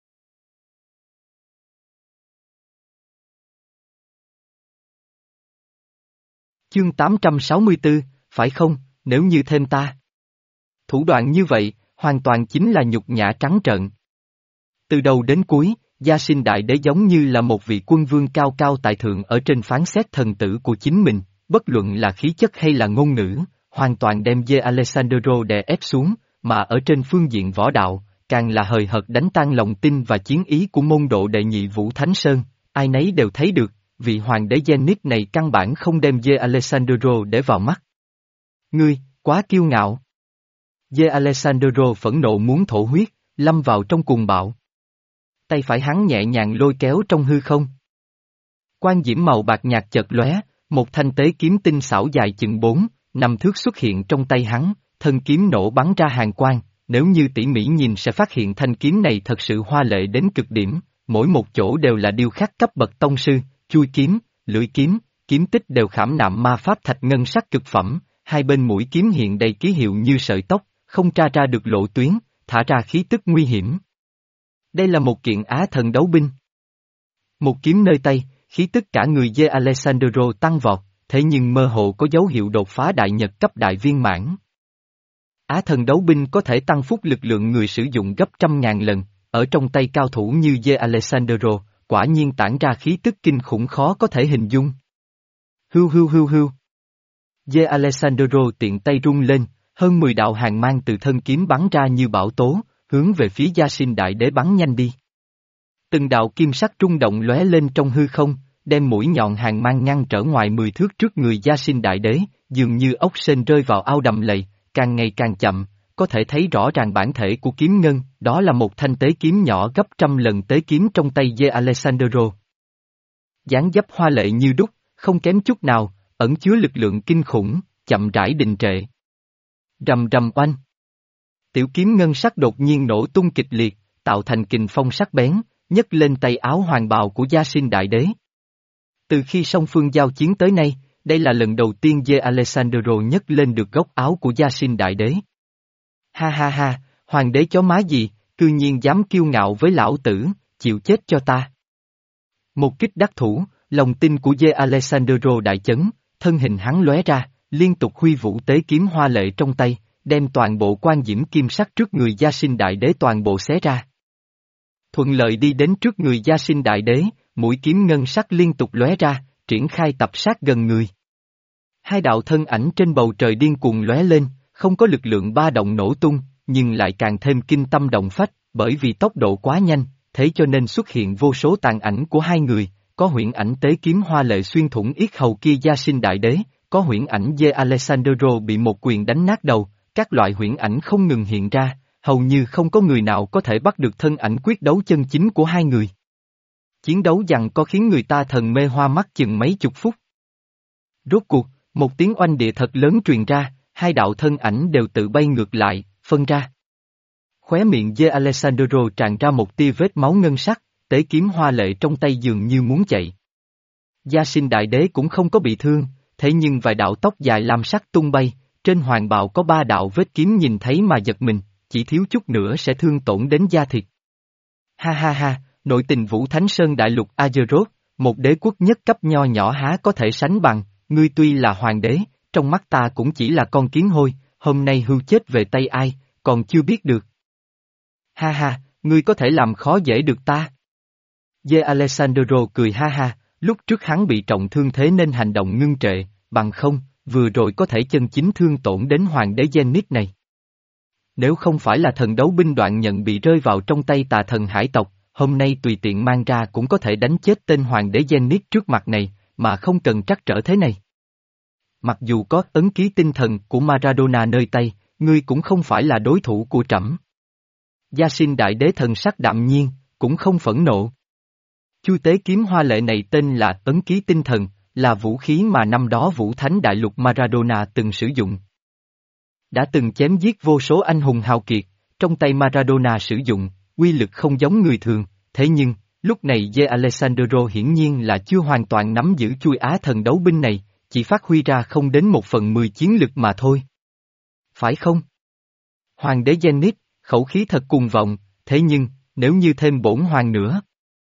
Speaker 1: Chương tám trăm sáu mươi tư, phải không, nếu như thêm ta. Thủ đoạn như vậy, hoàn toàn chính là nhục nhã trắng trợn. Từ đầu đến cuối, Gia Sinh Đại Đế giống như là một vị quân vương cao cao tại thượng ở trên phán xét thần tử của chính mình, bất luận là khí chất hay là ngôn ngữ, hoàn toàn đem De Alessandro đè ép xuống, mà ở trên phương diện võ đạo, càng là hời hợt đánh tan lòng tin và chiến ý của môn độ đệ nhị Vũ Thánh Sơn, ai nấy đều thấy được, vị hoàng đế Zenith này căn bản không đem De Alessandro để vào mắt. Ngươi, quá kiêu ngạo. De Alessandro phẫn nộ muốn thổ huyết, lâm vào trong cuồng bạo. Tay phải hắn nhẹ nhàng lôi kéo trong hư không. Quang diễm màu bạc nhạt chợt lóe, một thanh tế kiếm tinh xảo dài chừng bốn, năm thước xuất hiện trong tay hắn, thân kiếm nổ bắn ra hàn quang, nếu như tỉ mỉ nhìn sẽ phát hiện thanh kiếm này thật sự hoa lệ đến cực điểm, mỗi một chỗ đều là điêu khắc cấp bậc tông sư, chui kiếm, lưỡi kiếm, kiếm tích đều khảm nạm ma pháp thạch ngân sắc cực phẩm, hai bên mũi kiếm hiện đầy ký hiệu như sợi tóc, không tra ra được lộ tuyến, thả ra khí tức nguy hiểm. Đây là một kiện á thần đấu binh. Một kiếm nơi tay, khí tức cả người De Alessandro tăng vọt, thế nhưng mơ hồ có dấu hiệu đột phá đại nhật cấp đại viên mãn. Á thần đấu binh có thể tăng phúc lực lượng người sử dụng gấp trăm ngàn lần, ở trong tay cao thủ như De Alessandro, quả nhiên tản ra khí tức kinh khủng khó có thể hình dung. Hưu hưu hưu hưu. De Alessandro tiện tay rung lên, hơn mười đạo hàng mang từ thân kiếm bắn ra như bão tố, hướng về phía Gia Sinh Đại Đế bắn nhanh đi. Từng đạo kim sắc rung động lóe lên trong hư không, đem mũi nhọn hàng mang ngăn trở ngoài mười thước trước người Gia Sinh Đại Đế, dường như ốc sên rơi vào ao đầm lầy, càng ngày càng chậm, có thể thấy rõ ràng bản thể của kiếm ngân, đó là một thanh tế kiếm nhỏ gấp trăm lần tế kiếm trong tay De Alessandro. Dáng dấp hoa lệ như đúc, không kém chút nào, ẩn chứa lực lượng kinh khủng, chậm rãi đình trệ. Rầm rầm oanh. Tiểu kiếm ngân sắc đột nhiên nổ tung kịch liệt, tạo thành kình phong sắc bén, nhấc lên tay áo hoàng bào của Gia Sinh Đại Đế. Từ khi song phương giao chiến tới nay, đây là lần đầu tiên De Alessandro nhấc lên được góc áo của Gia Sinh Đại Đế. Ha ha ha, hoàng đế chó má gì, cư nhiên dám kiêu ngạo với lão tử, chịu chết cho ta. Một kích đắc thủ, lòng tin của De Alessandro đại chấn, thân hình hắn lóe ra, liên tục huy vũ tế kiếm hoa lệ trong tay, đem toàn bộ quan diễm kim sắc trước người Gia Sinh Đại Đế toàn bộ xé ra. Thuận lợi đi đến trước người Gia Sinh Đại Đế, mũi kiếm ngân sắc liên tục lóe ra, triển khai tập sát gần người. Hai đạo thân ảnh trên bầu trời điên cuồng lóe lên, không có lực lượng ba động nổ tung, nhưng lại càng thêm kinh tâm động phách, bởi vì tốc độ quá nhanh, thế cho nên xuất hiện vô số tàn ảnh của hai người, có huyễn ảnh tế kiếm hoa lệ xuyên thủng yết hầu kia Gia Sinh Đại Đế, có huyễn ảnh De Alessandro bị một quyền đánh nát đầu, các loại huyễn ảnh không ngừng hiện ra, hầu như không có người nào có thể bắt được thân ảnh quyết đấu chân chính của hai người. Chiến đấu giằng co khiến người ta thần mê hoa mắt chừng mấy chục phút. Rốt cuộc, một tiếng oanh địa thật lớn truyền ra, hai đạo thân ảnh đều tự bay ngược lại, phân ra. Khóe miệng De Alessandro tràn ra một tia vết máu ngân sắc, tế kiếm hoa lệ trong tay dường như muốn chạy. Gia Sinh Đại Đế cũng không có bị thương, thế nhưng vài đạo tóc dài lam sắc tung bay, trên hoàng bào có ba đạo vết kiếm nhìn thấy mà giật mình, chỉ thiếu chút nữa sẽ thương tổn đến da thịt. Ha ha ha, nội tình Vũ Thánh Sơn Đại Lục Azeroth, một đế quốc nhất cấp nho nhỏ há có thể sánh bằng, ngươi tuy là hoàng đế, trong mắt ta cũng chỉ là con kiến hôi, hôm nay hưu chết về tay ai, còn chưa biết được. Ha ha, ngươi có thể làm khó dễ được ta. De Alessandro cười ha ha, lúc trước hắn bị trọng thương thế nên hành động ngưng trệ, bằng không, vừa rồi có thể chân chính thương tổn đến hoàng đế Zenith này. Nếu không phải là thần đấu binh đoạn nhận bị rơi vào trong tay tà thần hải tộc, hôm nay tùy tiện mang ra cũng có thể đánh chết tên hoàng đế Zenith trước mặt này, mà không cần trắc trở thế này. Mặc dù có ấn ký tinh thần của Maradona nơi tay, ngươi cũng không phải là đối thủ của trẫm. Gia Sinh Đại Đế thần sắc đạm nhiên, cũng không phẫn nộ. Chu tế kiếm hoa lệ này tên là ấn ký tinh thần, là vũ khí mà năm đó Vũ Thánh Đại Lục Maradona từng sử dụng. Đã từng chém giết vô số anh hùng hào kiệt, trong tay Maradona sử dụng, uy lực không giống người thường, thế nhưng, Lúc này Ye Alessandro hiển nhiên là chưa hoàn toàn nắm giữ chui á thần đấu binh này, chỉ phát huy ra không đến một phần mười chiến lực mà thôi. Phải không? Hoàng đế Zenith, khẩu khí thật cuồng vọng, thế nhưng, nếu như thêm bổn hoàng nữa.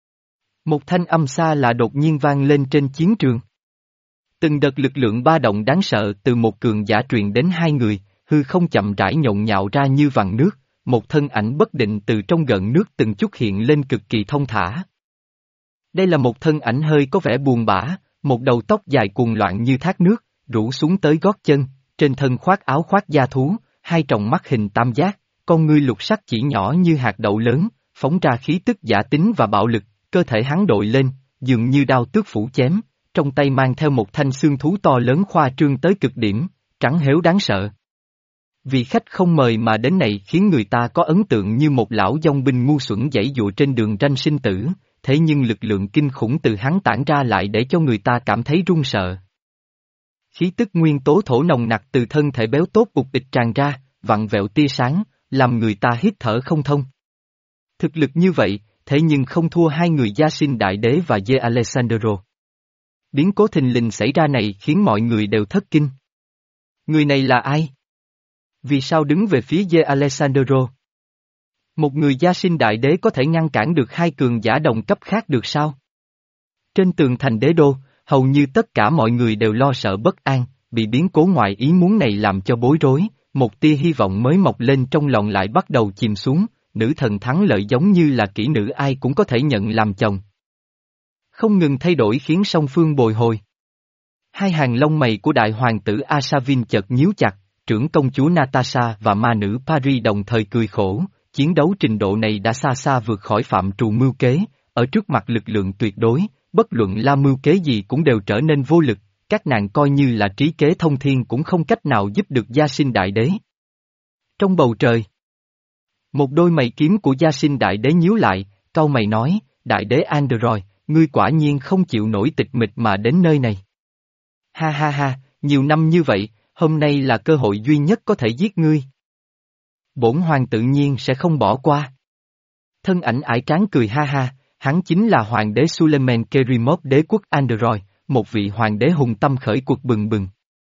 Speaker 1: Một thanh âm xa lạ đột nhiên vang lên trên chiến trường. Từng đợt lực lượng ba động đáng sợ từ một cường giả truyền đến hai người, hư không chậm rãi nhộn nhạo ra như vằn nước, một thân ảnh bất định từ trong gợn nước từng chút hiện lên cực kỳ thông thả. Đây là một thân ảnh hơi có vẻ buồn bã, một đầu tóc dài cuồng loạn như thác nước, rủ xuống tới gót chân, trên thân khoác áo khoác da thú, hai tròng mắt hình tam giác, con ngươi lục sắc chỉ nhỏ như hạt đậu lớn, phóng ra khí tức giả tính và bạo lực, cơ thể hắn đội lên, dường như đao tước phủ chém, trong tay mang theo một thanh xương thú to lớn khoa trương tới cực điểm, trắng héo đáng sợ. Vị khách không mời mà đến này khiến người ta có ấn tượng như một lão dòng binh ngu xuẩn giãy dụa trên đường tranh sinh tử, thế nhưng lực lượng kinh khủng từ hắn tản ra lại để cho người ta cảm thấy run sợ. Khí tức nguyên tố thổ nồng nặc từ thân thể béo tốt ục ịch tràn ra, vặn vẹo tia sáng, làm người ta hít thở không thông. Thực lực như vậy, thế nhưng không thua hai người Gia Sinh Đại Đế và Ye Alessandro. Biến cố thình lình xảy ra này khiến mọi người đều thất kinh. Người này là ai? Vì sao đứng về phía Ye Alessandro? Một người Gia Sinh Đại Đế có thể ngăn cản được hai cường giả đồng cấp khác được sao? Trên tường thành đế đô, hầu như tất cả mọi người đều lo sợ bất an, bị biến cố ngoài ý muốn này làm cho bối rối, một tia hy vọng mới mọc lên trong lòng lại bắt đầu chìm xuống, nữ thần thắng lợi giống như là kỹ nữ ai cũng có thể nhận làm chồng. Không ngừng thay đổi khiến song phương bồi hồi. Hai hàng lông mày của đại hoàng tử Asavin chợt nhíu chặt, trưởng công chúa Natasha và ma nữ Paris đồng thời cười khổ, chiến đấu trình độ này đã xa xa vượt khỏi phạm trù mưu kế, ở trước mặt lực lượng tuyệt đối, bất luận là mưu kế gì cũng đều trở nên vô lực, các nàng coi như là trí kế thông thiên cũng không cách nào giúp được Gia Sinh Đại Đế. Trong bầu trời, một đôi mày kiếm của Gia Sinh Đại Đế nhíu lại, cau mày nói, Đại Đế Android, ngươi quả nhiên không chịu nổi tịch mịch mà đến nơi này. Ha ha ha, nhiều năm như vậy, hôm nay là cơ hội duy nhất có thể giết ngươi. Bổn hoàng tự nhiên sẽ không bỏ qua. Thân ảnh ải tráng cười ha ha, hắn chính là hoàng đế Suleiman Kerimov đế quốc Android, một vị hoàng đế hùng tâm khởi cuộc bừng bừng.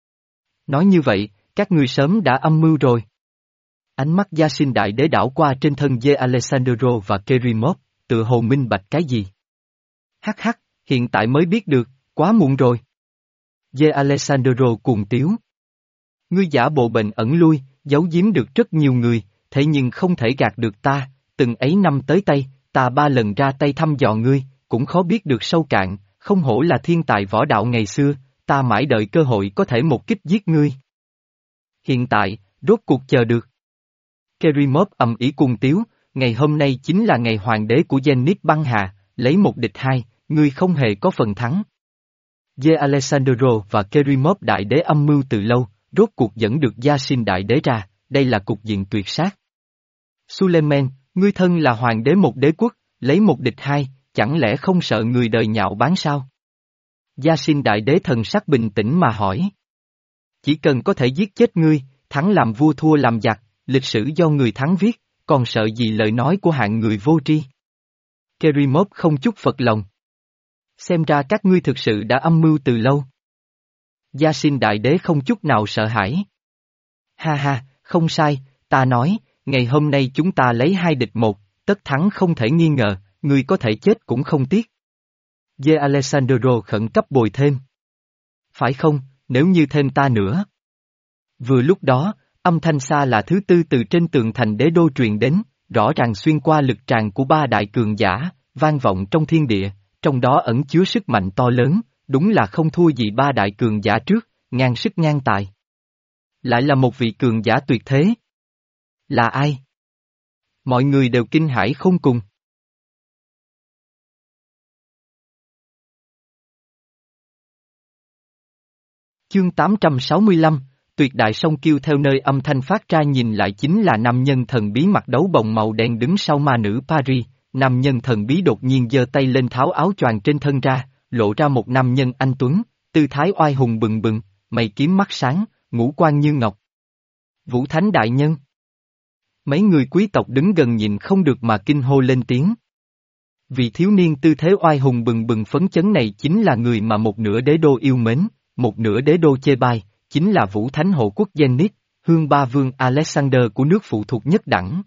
Speaker 1: Nói như vậy, các ngươi sớm đã âm mưu rồi. Ánh mắt Gia Sinh Đại Đế đảo qua trên thân Ye Alessandro và Kerimov, tựa hồ minh bạch cái gì. Hắc hắc, hiện tại mới biết được, quá muộn rồi. Ye Alessandro cuồng tiếu. Ngươi giả bộ bệnh ẩn lui, giấu giếm được rất nhiều người, thế nhưng không thể gạt được ta, từng ấy năm tới tay, ta ba lần ra tay thăm dò ngươi, cũng khó biết được sâu cạn, không hổ là thiên tài võ đạo ngày xưa, ta mãi đợi cơ hội có thể một kích giết ngươi. Hiện tại, rốt cuộc chờ được. Kerimov ầm ĩ cuồng tiếu, ngày hôm nay chính là ngày hoàng đế của Zenith băng hà, lấy một địch hai, ngươi không hề có phần thắng. Ye Alessandro và Kerimov đại đế âm mưu từ lâu, rốt cuộc dẫn được Gia Sinh Đại Đế ra, đây là cục diện tuyệt sát. Suleiman, ngươi thân là hoàng đế một đế quốc, lấy một địch hai, chẳng lẽ không sợ người đời nhạo báng sao? Gia Sinh Đại Đế thần sắc bình tĩnh mà hỏi. Chỉ cần có thể giết chết ngươi, thắng làm vua thua làm giặc, lịch sử do người thắng viết, còn sợ gì lời nói của hạng người vô tri? Kerimov không chút phật lòng. Xem ra các ngươi thực sự đã âm mưu từ lâu. Gia Sinh Đại Đế không chút nào sợ hãi. Ha ha, không sai, ta nói, ngày hôm nay chúng ta lấy hai địch một, tất thắng không thể nghi ngờ, ngươi có thể chết cũng không tiếc. Ye Alessandro khẩn cấp bồi thêm. Phải không, nếu như thêm ta nữa. Vừa lúc đó, âm thanh xa là thứ tư từ trên tường thành đế đô truyền đến, rõ ràng xuyên qua lực tràng của ba đại cường giả, vang vọng trong thiên địa, trong đó ẩn chứa sức mạnh to lớn, đúng là không thua gì ba đại cường giả trước, ngang sức ngang tài. Lại là một vị cường giả tuyệt thế. Là ai? Mọi người đều kinh hãi không cùng. Chương tám trăm sáu mươi lăm, tuyệt đại song kiêu theo nơi âm thanh phát ra nhìn lại chính là nam nhân thần bí mặc đấu bồng màu đen đứng sau ma nữ Paris, nam nhân thần bí đột nhiên giơ tay lên tháo áo choàng trên thân ra, lộ ra một nam nhân anh tuấn, tư thái oai hùng bừng bừng, mày kiếm mắt sáng, ngũ quan như ngọc. Vũ Thánh đại nhân. Mấy người quý tộc đứng gần nhìn không được mà kinh hô lên tiếng. Vì thiếu niên tư thế oai hùng bừng bừng phấn chấn này chính là người mà một nửa đế đô yêu mến, một nửa đế đô chê bai, chính là Vũ Thánh Hộ Quốc Zenith, Hương Ba Vương Alexander của nước phụ thuộc nhất đẳng.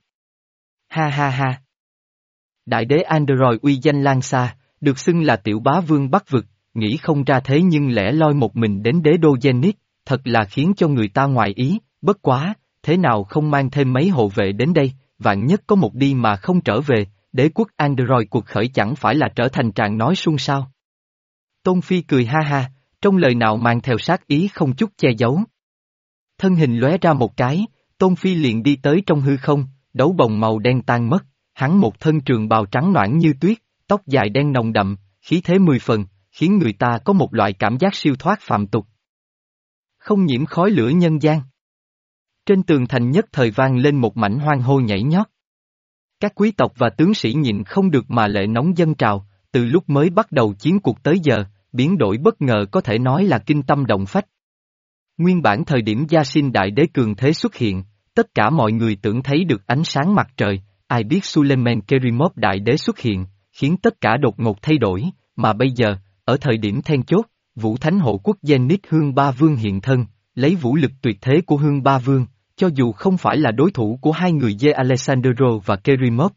Speaker 1: Ha ha ha. Đại đế Android uy danh lan xa, được xưng là tiểu bá vương Bắc vực, nghĩ không ra thế nhưng lẻ loi một mình đến đế đô Zenith, thật là khiến cho người ta ngoài ý, bất quá, thế nào không mang thêm mấy hộ vệ đến đây, vạn nhất có một đi mà không trở về, đế quốc Android cuộc khởi chẳng phải là trở thành tràng nói suông sao. Tôn Phi cười ha ha, trong lời nào mang theo sát ý không chút che giấu. Thân hình lóe ra một cái, Tôn Phi liền đi tới trong hư không, đấu bồng màu đen tan mất, hắn một thân trường bào trắng noãn như tuyết, tóc dài đen nồng đậm, khí thế mười phần, khiến người ta có một loại cảm giác siêu thoát phàm tục. Không nhiễm khói lửa nhân gian. Trên tường thành nhất thời vang lên một mảnh hoang hô nhảy nhót. Các quý tộc và tướng sĩ nhịn không được mà lệ nóng dâng trào, từ lúc mới bắt đầu chiến cuộc tới giờ, biến đổi bất ngờ có thể nói là kinh tâm động phách. Nguyên bản thời điểm Gia Sinh Đại Đế cường thế xuất hiện, tất cả mọi người tưởng thấy được ánh sáng mặt trời, ai biết Suleiman Kerimov Đại Đế xuất hiện, khiến tất cả đột ngột thay đổi, mà bây giờ, ở thời điểm then chốt, Vũ Thánh Hộ Quốc Zenith Hương Ba Vương hiện thân, lấy vũ lực tuyệt thế của Hương Ba Vương, cho dù không phải là đối thủ của hai người Ye Alessandro và Kerimov.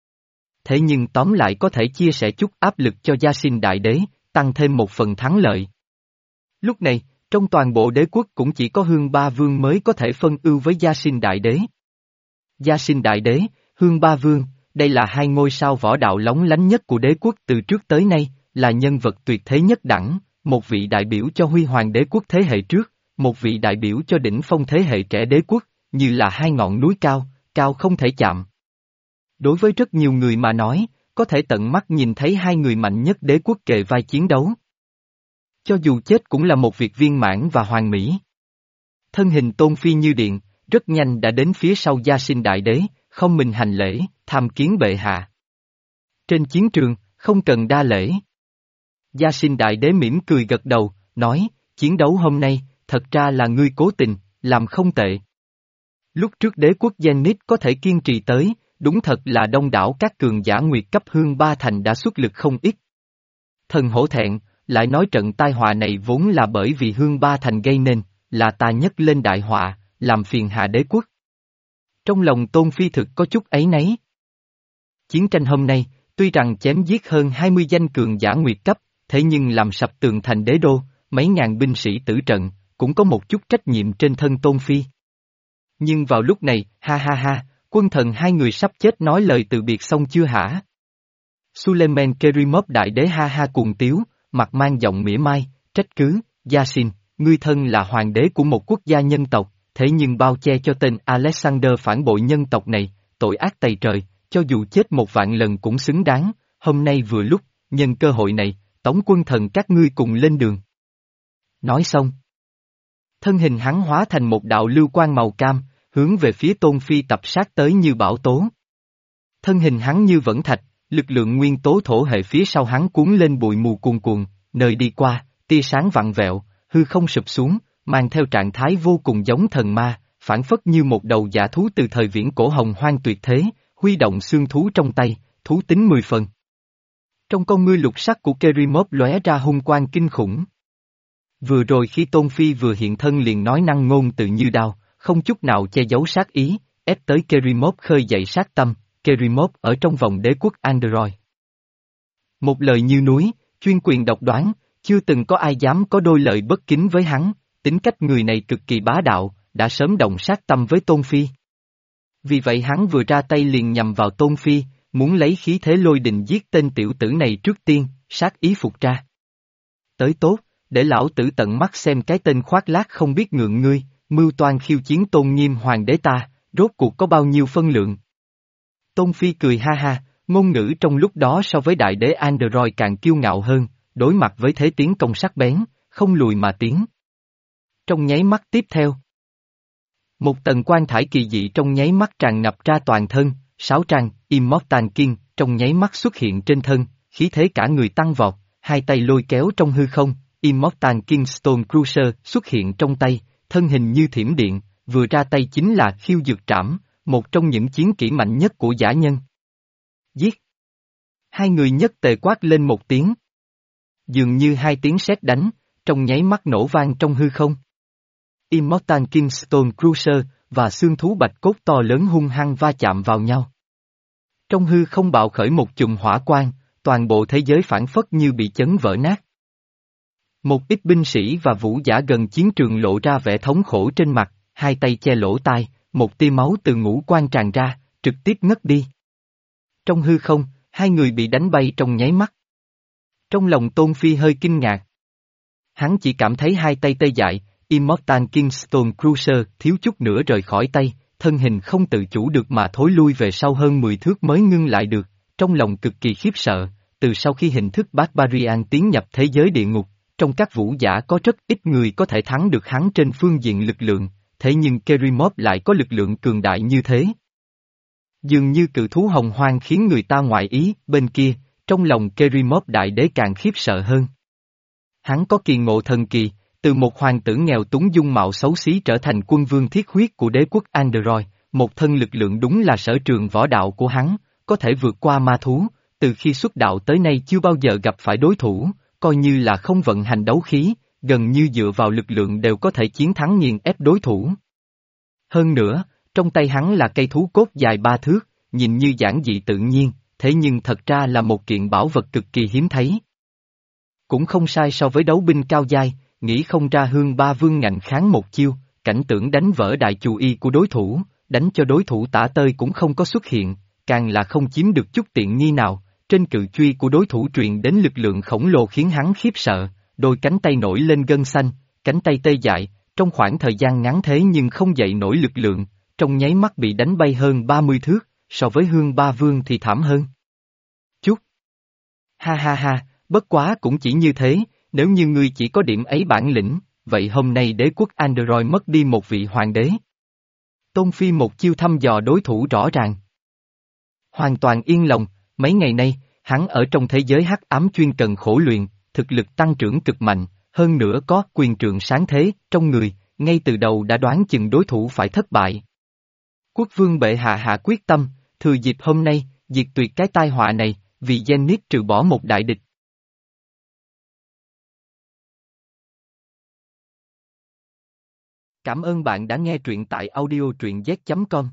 Speaker 1: Thế nhưng tóm lại có thể chia sẻ chút áp lực cho Gia Sinh Đại Đế, tăng thêm một phần thắng lợi. Lúc này, trong toàn bộ đế quốc cũng chỉ có Hương Ba Vương mới có thể phân ưu với Gia Sinh Đại Đế. Gia Sinh Đại Đế, Hương Ba Vương, đây là hai ngôi sao võ đạo lóng lánh nhất của đế quốc từ trước tới nay, là nhân vật tuyệt thế nhất đẳng, một vị đại biểu cho huy hoàng đế quốc thế hệ trước, một vị đại biểu cho đỉnh phong thế hệ trẻ đế quốc, như là hai ngọn núi cao, cao không thể chạm. Đối với rất nhiều người mà nói, có thể tận mắt nhìn thấy hai người mạnh nhất đế quốc kề vai chiến đấu. Cho dù chết cũng là một việc viên mãn và hoàn mỹ. Thân hình Tôn Phi như điện, rất nhanh đã đến phía sau Gia Sinh Đại Đế, không mình hành lễ, tham kiến bệ hạ. Trên chiến trường, không cần đa lễ. Gia Sinh Đại Đế mỉm cười gật đầu, nói, chiến đấu hôm nay, thật ra là ngươi cố tình, làm không tệ. Lúc trước đế quốc Zenith có thể kiên trì tới, đúng thật là đông đảo các cường giả nguyệt cấp Hương Ba Thành đã xuất lực không ít. Thần hổ thẹn, lại nói trận tai họa này vốn là bởi vì Hương Ba Thành gây nên, là ta nhấc lên đại họa, làm phiền hạ đế quốc. Trong lòng Tôn Phi thực có chút áy náy. Chiến tranh hôm nay, tuy rằng chém giết hơn hai mươi danh cường giả nguyệt cấp, thế nhưng làm sập tường thành đế đô, mấy ngàn binh sĩ tử trận, cũng có một chút trách nhiệm trên thân Tôn Phi. Nhưng vào lúc này, ha ha ha, quân thần hai người sắp chết nói lời từ biệt xong chưa hả? Suleiman Kerimov Đại Đế ha ha cuồng tiếu, mặt mang giọng mỉa mai, trách cứ, Gia Sinh, ngươi thân là hoàng đế của một quốc gia nhân tộc, thế nhưng bao che cho tên Alexander phản bội nhân tộc này, tội ác tày trời, cho dù chết một vạn lần cũng xứng đáng, hôm nay vừa lúc, nhân cơ hội này, tống quân thần các ngươi cùng lên đường. Nói xong. Thân hình hắn hóa thành một đạo lưu quang màu cam, hướng về phía Tôn Phi tập sát tới như bão tố. Thân hình hắn như vẫn thạch, lực lượng nguyên tố thổ hệ phía sau hắn cuốn lên bụi mù cuồn cuộn, nơi đi qua, tia sáng vặn vẹo, hư không sụp xuống, mang theo trạng thái vô cùng giống thần ma, phản phất như một đầu dã thú từ thời viễn cổ hồng hoang tuyệt thế, huy động xương thú trong tay, thú tính mười phần. Trong con ngươi lục sắc của Kerimov lóe ra hung quang kinh khủng. Vừa rồi khi Tôn Phi vừa hiện thân liền nói năng ngôn từ như đao, không chút nào che giấu sát ý, ép tới Kerimov khơi dậy sát tâm, Kerimov ở trong vòng đế quốc Android. Một lời như núi, chuyên quyền độc đoán, chưa từng có ai dám có đôi lời bất kính với hắn, tính cách người này cực kỳ bá đạo, đã sớm động sát tâm với Tôn Phi. Vì vậy hắn vừa ra tay liền nhằm vào Tôn Phi, muốn lấy khí thế lôi đình giết tên tiểu tử này trước tiên, sát ý phục ra. Tới tốt, để lão tử tận mắt xem cái tên khoác lác không biết ngượng ngươi, mưu toan khiêu chiến tôn nghiêm hoàng đế ta, rốt cuộc có bao nhiêu phân lượng. Tôn Phi cười ha ha, ngôn ngữ trong lúc đó so với đại đế Android càng kiêu ngạo hơn, đối mặt với thế tiến công sắc bén, không lùi mà tiến. Trong nháy mắt tiếp theo, một tầng quan thải kỳ dị trong nháy mắt tràn ngập ra toàn thân, sáu trang, Immortal King, trong nháy mắt xuất hiện trên thân, khí thế cả người tăng vọt, hai tay lôi kéo trong hư không, Immortal King Stone Cruiser xuất hiện trong tay, thân hình như thiểm điện, vừa ra tay chính là khiêu dược trảm, một trong những chiến kỹ mạnh nhất của giả nhân. Giết! Hai người nhất tề quát lên một tiếng. Dường như hai tiếng sét đánh, trong nháy mắt nổ vang trong hư không. Immortal Kingstone Cruiser và xương thú bạch cốt to lớn hung hăng va chạm vào nhau. Trong hư không bạo khởi một chùm hỏa quang, toàn bộ thế giới phảng phất như bị chấn vỡ nát. Một ít binh sĩ và vũ giả gần chiến trường lộ ra vẻ thống khổ trên mặt, hai tay che lỗ tai, một tia máu từ ngũ quan tràn ra, trực tiếp ngất đi. Trong hư không, hai người bị đánh bay trong nháy mắt. Trong lòng Tôn Phi hơi kinh ngạc. Hắn chỉ cảm thấy hai tay tê dại, Immortal Kingstone Cruiser thiếu chút nữa rời khỏi tay, thân hình không tự chủ được mà thối lui về sau hơn mười thước mới ngưng lại được, trong lòng cực kỳ khiếp sợ, từ sau khi hình thức Barbarian tiến nhập thế giới địa ngục, trong các vũ giả có rất ít người có thể thắng được hắn trên phương diện lực lượng, thế nhưng Kerimov lại có lực lượng cường đại như thế. Dường như cự thú hồng hoang khiến người ta ngoại ý, bên kia, trong lòng Kerimov đại đế càng khiếp sợ hơn. Hắn có kỳ ngộ thần kỳ, từ một hoàng tử nghèo túng dung mạo xấu xí trở thành quân vương thiết huyết của đế quốc Android, một thân lực lượng đúng là sở trường võ đạo của hắn, có thể vượt qua ma thú, từ khi xuất đạo tới nay chưa bao giờ gặp phải đối thủ, coi như là không vận hành đấu khí, gần như dựa vào lực lượng đều có thể chiến thắng nghiền ép đối thủ. Hơn nữa, trong tay hắn là cây thú cốt dài ba thước, nhìn như giản dị tự nhiên, thế nhưng thật ra là một kiện bảo vật cực kỳ hiếm thấy. Cũng không sai so với đấu binh cao giai, nghĩ không ra Hương Ba Vương ngạnh kháng một chiêu, cảnh tưởng đánh vỡ đại chủ y của đối thủ, đánh cho đối thủ tả tơi cũng không có xuất hiện, càng là không chiếm được chút tiện nghi nào, trên cự truy của đối thủ truyền đến lực lượng khổng lồ khiến hắn khiếp sợ, đôi cánh tay nổi lên gân xanh, cánh tay tê dại, trong khoảng thời gian ngắn thế nhưng không dậy nổi lực lượng, trong nháy mắt bị đánh bay hơn ba mươi thước, so với Hương Ba Vương thì thảm hơn. Chút. Ha ha ha, bất quá cũng chỉ như thế, nếu như ngươi chỉ có điểm ấy bản lĩnh, vậy hôm nay đế quốc Android mất đi một vị hoàng đế. Tôn Phi một chiêu thăm dò đối thủ rõ ràng. Hoàn toàn yên lòng, mấy ngày nay, hắn ở trong thế giới hắc ám chuyên cần khổ luyện, thực lực tăng trưởng cực mạnh, hơn nữa có quyền trượng sáng thế trong người, ngay từ đầu đã đoán chừng đối thủ phải thất bại. Quốc vương bệ hạ hạ quyết tâm, thừa dịp hôm nay, diệt tuyệt cái tai họa này, vì Zenith trừ bỏ một đại địch. Cảm ơn bạn đã nghe truyện tại audio truyện z chấm com.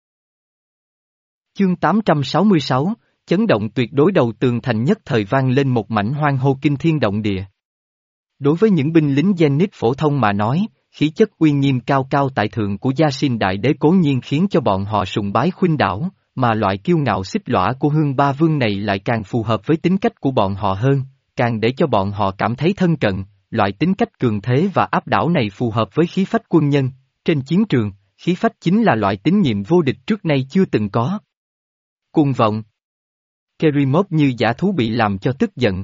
Speaker 1: Chương tám trăm sáu mươi sáu, chấn động tuyệt đối đầu tường thành nhất thời vang lên một mảnh hoang hô kinh thiên động địa. Đối với những binh lính Zenith phổ thông mà nói, khí chất uy nghiêm cao cao tại thượng của Gia Sinh Đại Đế cố nhiên khiến cho bọn họ sùng bái khuynh đảo, mà loại kiêu ngạo xích lõa của Hương Ba Vương này lại càng phù hợp với tính cách của bọn họ hơn, càng để cho bọn họ cảm thấy thân cận. Loại tính cách cường thế và áp đảo này phù hợp với khí phách quân nhân, trên chiến trường, khí phách chính là loại tín nhiệm vô địch trước nay chưa từng có. Cuồng vọng. Kerimov như giả thú bị làm cho tức giận.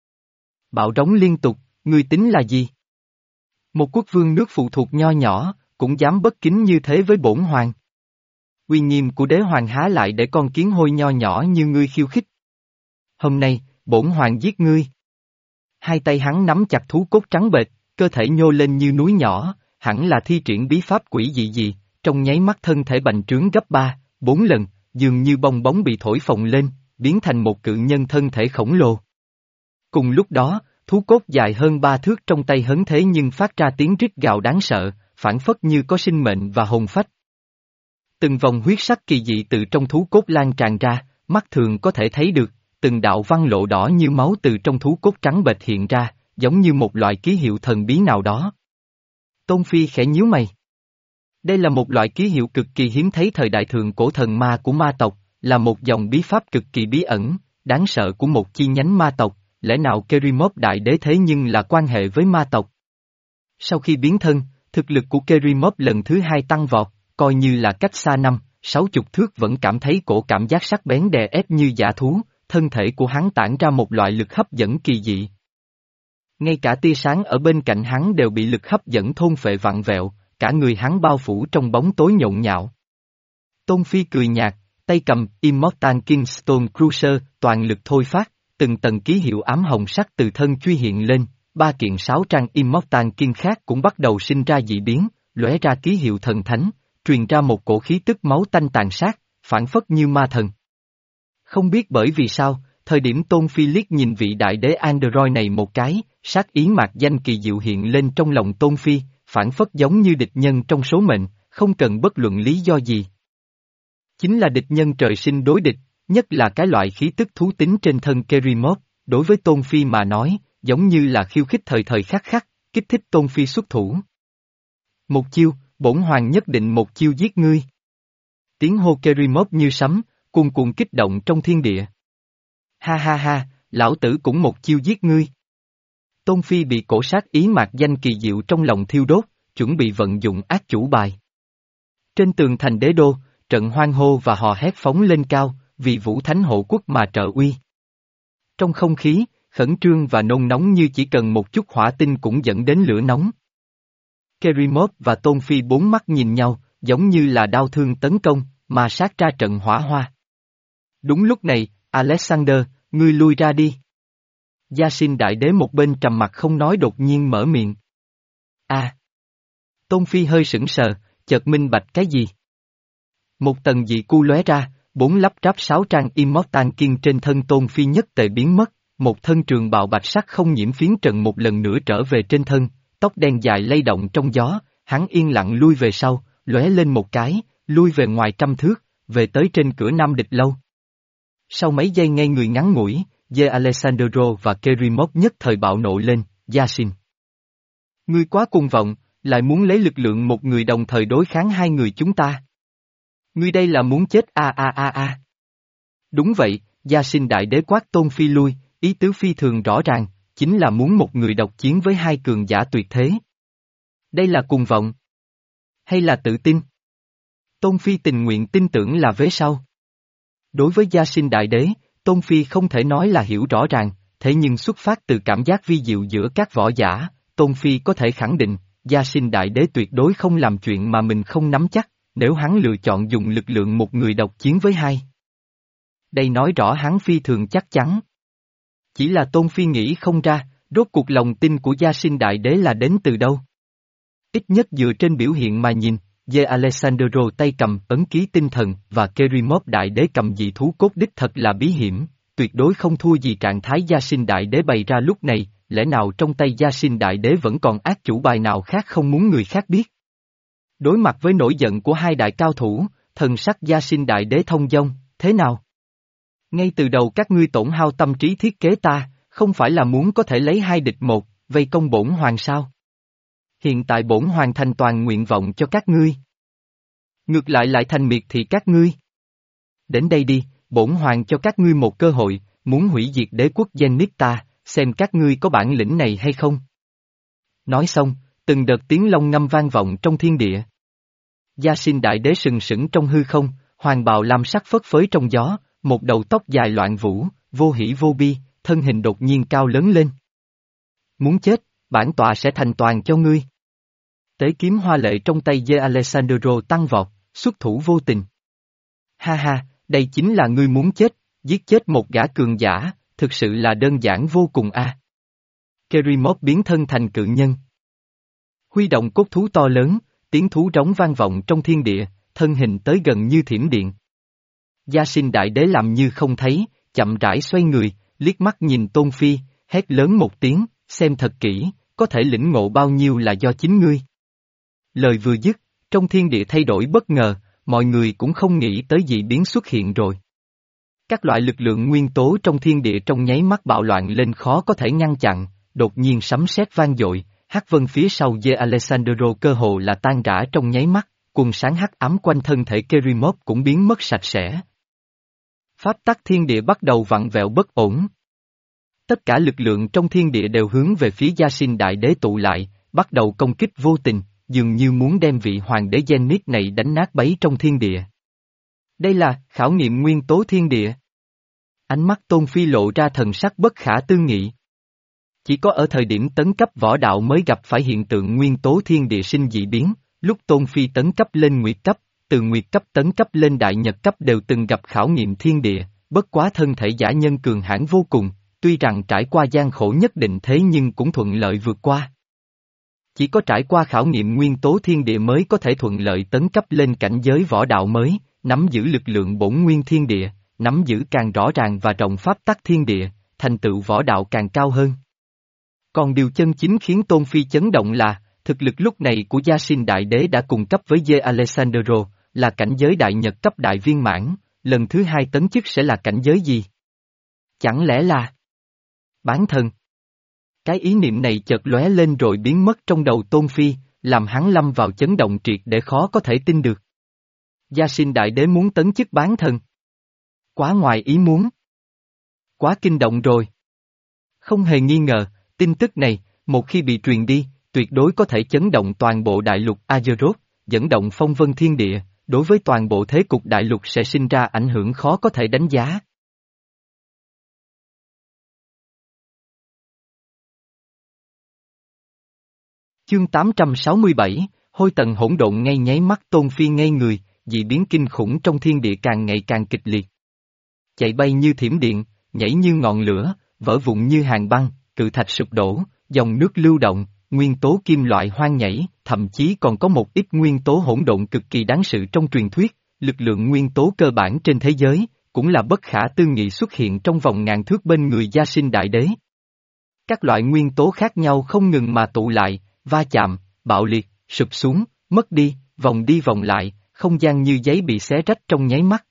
Speaker 1: Bạo rống liên tục, ngươi tính là gì? Một quốc vương nước phụ thuộc nho nhỏ, cũng dám bất kính như thế với bổn hoàng. Uy nghiêm của đế hoàng há lại để con kiến hôi nho nhỏ như ngươi khiêu khích. Hôm nay, bổn hoàng giết ngươi. Hai tay hắn nắm chặt thú cốt trắng bệch, cơ thể nhô lên như núi nhỏ, hẳn là thi triển bí pháp quỷ dị gì, trong nháy mắt thân thể bành trướng gấp ba, bốn lần, dường như bong bóng bị thổi phồng lên, biến thành một cự nhân thân thể khổng lồ. Cùng lúc đó, thú cốt dài hơn ba thước trong tay hấn thế nhưng phát ra tiếng rít gào đáng sợ, phảng phất như có sinh mệnh và hồn phách. Từng vòng huyết sắc kỳ dị từ trong thú cốt lan tràn ra, mắt thường có thể thấy được. Từng đạo văn lộ đỏ như máu từ trong thú cốt trắng bệch hiện ra, giống như một loại ký hiệu thần bí nào đó. Tôn Phi khẽ nhíu mày. Đây là một loại ký hiệu cực kỳ hiếm thấy thời đại thượng cổ thần ma của ma tộc, là một dòng bí pháp cực kỳ bí ẩn, đáng sợ của một chi nhánh ma tộc, lẽ nào Kerimov đại đế thế nhưng là quan hệ với ma tộc. Sau khi biến thân, thực lực của Kerimov lần thứ hai tăng vọt, coi như là cách xa năm, sáu chục thước vẫn cảm thấy cổ cảm giác sắc bén đè ép như dã thú. Thân thể của hắn tản ra một loại lực hấp dẫn kỳ dị. Ngay cả tia sáng ở bên cạnh hắn đều bị lực hấp dẫn thôn phệ vặn vẹo, cả người hắn bao phủ trong bóng tối nhộn nhạo. Tôn Phi cười nhạt, tay cầm Immortal Kingstone Cruiser toàn lực thôi phát, từng tầng ký hiệu ám hồng sắc từ thân truy hiện lên, ba kiện sáu trang Immortal King khác cũng bắt đầu sinh ra dị biến, lóe ra ký hiệu thần thánh, truyền ra một cổ khí tức máu tanh tàn sát, phản phất như ma thần. Không biết bởi vì sao, thời điểm Tôn Phi liếc nhìn vị đại đế Android này một cái, sát ý mạc danh kỳ diệu hiện lên trong lòng Tôn Phi, phản phất giống như địch nhân trong số mệnh, không cần bất luận lý do gì. Chính là địch nhân trời sinh đối địch, nhất là cái loại khí tức thú tính trên thân Kerimov, đối với Tôn Phi mà nói, giống như là khiêu khích thời thời khắc khắc, kích thích Tôn Phi xuất thủ. Một chiêu, bổn hoàng nhất định một chiêu giết ngươi. Tiếng hô Kerimov như sấm, cuồn cuộn kích động trong thiên địa. Ha ha ha, lão tử cũng một chiêu giết ngươi. Tôn Phi bị cổ sát ý mạc danh kỳ diệu trong lòng thiêu đốt, chuẩn bị vận dụng ác chủ bài. Trên tường thành đế đô, trận hoan hô và hò hét phóng lên cao, vì Vũ Thánh hộ quốc mà trợ uy. Trong không khí, khẩn trương và nôn nóng như chỉ cần một chút hỏa tinh cũng dẫn đến lửa nóng. Kerimov và Tôn Phi bốn mắt nhìn nhau, giống như là đao thương tấn công, mà sát ra trận hỏa hoa. Đúng lúc này, Alexander, ngươi lui ra đi. Yasin đại đế một bên trầm mặt không nói đột nhiên mở miệng. À! Tôn Phi hơi sững sờ, chợt minh bạch cái gì? Một tầng dị cu lóe ra, bốn lắp ráp sáu trang Immortan Kiên trên thân Tôn Phi nhất tề biến mất, một thân trường bào bạch sắc không nhiễm phiến trần một lần nữa trở về trên thân, tóc đen dài lay động trong gió, hắn yên lặng lui về sau, lóe lên một cái, lui về ngoài trăm thước, về tới trên cửa Nam Địch Lâu. Sau mấy giây ngây người ngắn ngủi, De Alessandro và Kerimov nhất thời bạo nộ lên, Yasin. Ngươi quá cuồng vọng, lại muốn lấy lực lượng một người đồng thời đối kháng hai người chúng ta. Ngươi đây là muốn chết a a a a. Đúng vậy, Yasin đại đế quát Tôn Phi lui, ý tứ phi thường rõ ràng, chính là muốn một người độc chiến với hai cường giả tuyệt thế. Đây là cuồng vọng. Hay là tự tin? Tôn Phi tình nguyện tin tưởng là vế sau. Đối với Yasin đại đế, Tôn Phi không thể nói là hiểu rõ ràng, thế nhưng xuất phát từ cảm giác vi diệu giữa các võ giả, Tôn Phi có thể khẳng định, Yasin đại đế tuyệt đối không làm chuyện mà mình không nắm chắc, nếu hắn lựa chọn dùng lực lượng một người độc chiến với hai. Đây nói rõ hắn phi thường chắc chắn. Chỉ là Tôn Phi nghĩ không ra, rốt cuộc lòng tin của Yasin đại đế là đến từ đâu. Ít nhất dựa trên biểu hiện mà nhìn, De Alessandro tay cầm ấn ký tinh thần và Kerimov đại đế cầm dị thú cốt đích thật là bí hiểm, tuyệt đối không thua gì trạng thái Yasin đại đế bày ra lúc này, lẽ nào trong tay Yasin đại đế vẫn còn ác chủ bài nào khác không muốn người khác biết. Đối mặt với nổi giận của hai đại cao thủ, thần sắc Yasin đại đế thông dong, thế nào? Ngay từ đầu các ngươi tổn hao tâm trí thiết kế ta, không phải là muốn có thể lấy hai địch một, vây công bổn hoàng sao? Hiện tại bổn hoàng thành toàn nguyện vọng cho các ngươi. Ngược lại lại thành miệt thị các ngươi. Đến đây đi, bổn hoàng cho các ngươi một cơ hội, muốn hủy diệt đế quốc Zenith ta, xem các ngươi có bản lĩnh này hay không. Nói xong, từng đợt tiếng long ngâm vang vọng trong thiên địa. Yasin đại đế sừng sững trong hư không, hoàng bào lam sắc phất phới trong gió, một đầu tóc dài loạn vũ, vô hỷ vô bi, thân hình đột nhiên cao lớn lên. Muốn chết, bản tọa sẽ thành toàn cho ngươi. Tế kiếm hoa lệ trong tay De Alessandro tăng vọt, xuất thủ vô tình. Ha ha, đây chính là ngươi muốn chết, giết chết một gã cường giả, thực sự là đơn giản vô cùng a. À. Kerimov biến thân thành cự nhân. Huy động cốt thú to lớn, tiếng thú rống vang vọng trong thiên địa, thân hình tới gần như thiểm điện. Yasin đại đế làm như không thấy, chậm rãi xoay người, liếc mắt nhìn Tôn Phi, hét lớn một tiếng, xem thật kỹ, có thể lĩnh ngộ bao nhiêu là do chính ngươi. Lời vừa dứt, trong thiên địa thay đổi bất ngờ, mọi người cũng không nghĩ tới dị biến xuất hiện rồi. Các loại lực lượng nguyên tố trong thiên địa trong nháy mắt bạo loạn lên khó có thể ngăn chặn, đột nhiên sấm sét vang dội, hắc vân phía sau De Alessandro cơ hồ là tan rã trong nháy mắt, quần sáng hắc ám quanh thân thể Kerimov cũng biến mất sạch sẽ. Pháp tắc thiên địa bắt đầu vặn vẹo bất ổn. Tất cả lực lượng trong thiên địa đều hướng về phía Yasin đại đế tụ lại, bắt đầu công kích vô tình, dường như muốn đem vị hoàng đế Zenith này đánh nát bấy trong thiên địa. Đây là khảo nghiệm nguyên tố thiên địa. Ánh mắt Tôn Phi lộ ra thần sắc bất khả tư nghị. Chỉ có ở thời điểm tấn cấp võ đạo mới gặp phải hiện tượng nguyên tố thiên địa sinh dị biến, lúc Tôn Phi tấn cấp lên nguyệt cấp, từ nguyệt cấp tấn cấp lên đại nhật cấp đều từng gặp khảo nghiệm thiên địa, bất quá thân thể giả nhân cường hãn vô cùng, tuy rằng trải qua gian khổ nhất định thế nhưng cũng thuận lợi vượt qua. Chỉ có trải qua khảo nghiệm nguyên tố thiên địa mới có thể thuận lợi tấn cấp lên cảnh giới võ đạo mới, nắm giữ lực lượng bổn nguyên thiên địa, nắm giữ càng rõ ràng và rộng pháp tắc thiên địa, thành tựu võ đạo càng cao hơn. Còn điều chân chính khiến Tôn Phi chấn động là, thực lực lúc này của Yasin Đại Đế đã cùng cấp với Ye Alessandro, là cảnh giới đại nhật cấp đại viên mãn, lần thứ hai tấn chức sẽ là cảnh giới gì? Chẳng lẽ là bán thần? Cái ý niệm này chợt lóe lên rồi biến mất trong đầu Tôn Phi, làm hắn lâm vào chấn động triệt để khó có thể tin được. Yasin Đại Đế muốn tấn chức bán thần. Quá ngoài ý muốn. Quá kinh động rồi. Không hề nghi ngờ, tin tức này, một khi bị truyền đi, tuyệt đối có thể chấn động toàn bộ đại lục Azeroth, dẫn động phong vân thiên địa, đối với toàn bộ thế cục đại lục sẽ sinh ra ảnh hưởng khó có thể đánh giá. Chương tám trăm sáu mươi bảy, Hôi tầng hỗn độn ngay nháy mắt Tôn Phi ngây người, dị biến kinh khủng trong thiên địa càng ngày càng kịch liệt. Chạy bay như thiểm điện, nhảy như ngọn lửa, vỡ vụn như hàng băng, cự thạch sụp đổ, dòng nước lưu động, nguyên tố kim loại hoang nhảy, thậm chí còn có một ít nguyên tố hỗn độn cực kỳ đáng sợ trong truyền thuyết, lực lượng nguyên tố cơ bản trên thế giới, cũng là bất khả tư nghị xuất hiện trong vòng ngàn thước bên người Yasin Đại Đế. Các loại nguyên tố khác nhau không ngừng mà tụ lại, va chạm, bạo liệt, sụp xuống, mất đi, vòng đi vòng lại, không gian như giấy bị xé rách trong nháy mắt.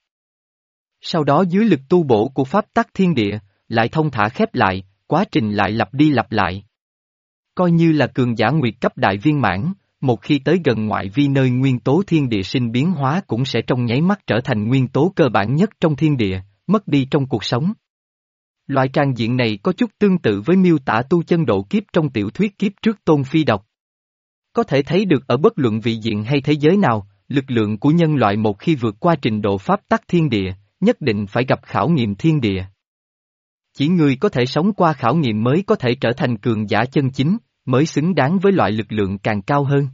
Speaker 1: Sau đó dưới lực tu bổ của pháp tắc thiên địa, lại thông thả khép lại, quá trình lại lặp đi lặp lại. Coi như là cường giả nguyệt cấp đại viên mãn, một khi tới gần ngoại vi nơi nguyên tố thiên địa sinh biến hóa cũng sẽ trong nháy mắt trở thành nguyên tố cơ bản nhất trong thiên địa, mất đi trong cuộc sống. Loại trang diện này có chút tương tự với miêu tả tu chân độ kiếp trong tiểu thuyết kiếp trước Tôn Phi đọc. Có thể thấy được ở bất luận vị diện hay thế giới nào, lực lượng của nhân loại một khi vượt qua trình độ pháp tắc thiên địa, nhất định phải gặp khảo nghiệm thiên địa. Chỉ người có thể sống qua khảo nghiệm mới có thể trở thành cường giả chân chính, mới xứng đáng với loại lực lượng càng cao hơn.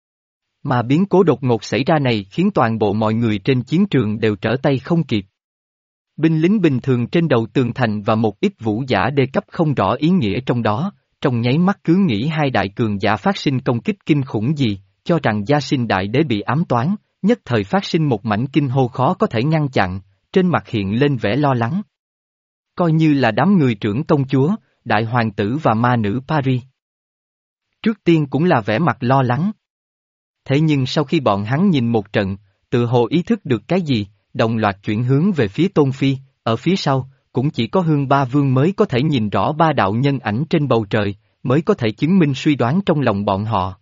Speaker 1: Mà biến cố đột ngột xảy ra này khiến toàn bộ mọi người trên chiến trường đều trở tay không kịp. Binh lính bình thường trên đầu tường thành và một ít vũ giả đê cấp không rõ ý nghĩa trong đó, trong nháy mắt cứ nghĩ hai đại cường giả phát sinh công kích kinh khủng gì, cho rằng Yasin Đại Đế bị ám toán, nhất thời phát sinh một mảnh kinh hô khó có thể ngăn chặn, trên mặt hiện lên vẻ lo lắng. Coi như là đám người trưởng công chúa, đại hoàng tử và ma nữ Paris. Trước tiên cũng là vẻ mặt lo lắng. Thế nhưng sau khi bọn hắn nhìn một trận, tự hồ ý thức được cái gì, đồng loạt chuyển hướng về phía Tôn Phi, ở phía sau, cũng chỉ có Hương Ba Vương mới có thể nhìn rõ ba đạo nhân ảnh trên bầu trời, mới có thể chứng minh suy đoán trong lòng bọn họ.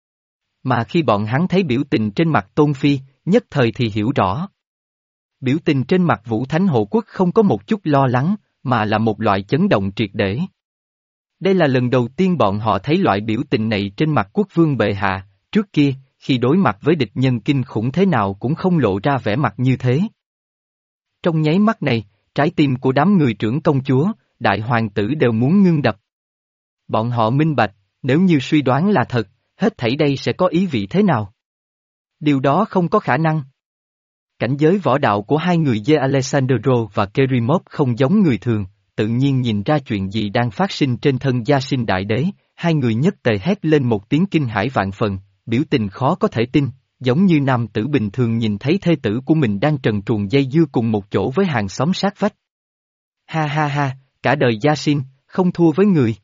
Speaker 1: Mà khi bọn hắn thấy biểu tình trên mặt Tôn Phi, nhất thời thì hiểu rõ. Biểu tình trên mặt Vũ Thánh Hộ Quốc không có một chút lo lắng, mà là một loại chấn động triệt để. Đây là lần đầu tiên bọn họ thấy loại biểu tình này trên mặt quốc vương bệ hạ, trước kia, khi đối mặt với địch nhân kinh khủng thế nào cũng không lộ ra vẻ mặt như thế. Trong nháy mắt này, trái tim của đám người trưởng công chúa, đại hoàng tử đều muốn ngưng đập. Bọn họ minh bạch, nếu như suy đoán là thật, hết thảy đây sẽ có ý vị thế nào? Điều đó không có khả năng. Cảnh giới võ đạo của hai người Ye Alessandro và Kerimov không giống người thường, tự nhiên nhìn ra chuyện gì đang phát sinh trên thân Yasin Đại Đế, hai người nhất tề hét lên một tiếng kinh hãi vạn phần, biểu tình khó có thể tin, giống như nam tử bình thường nhìn thấy thê tử của mình đang trần truồng dây dưa cùng một chỗ với hàng xóm sát vách. Ha ha ha, cả đời Yasin, không thua với người.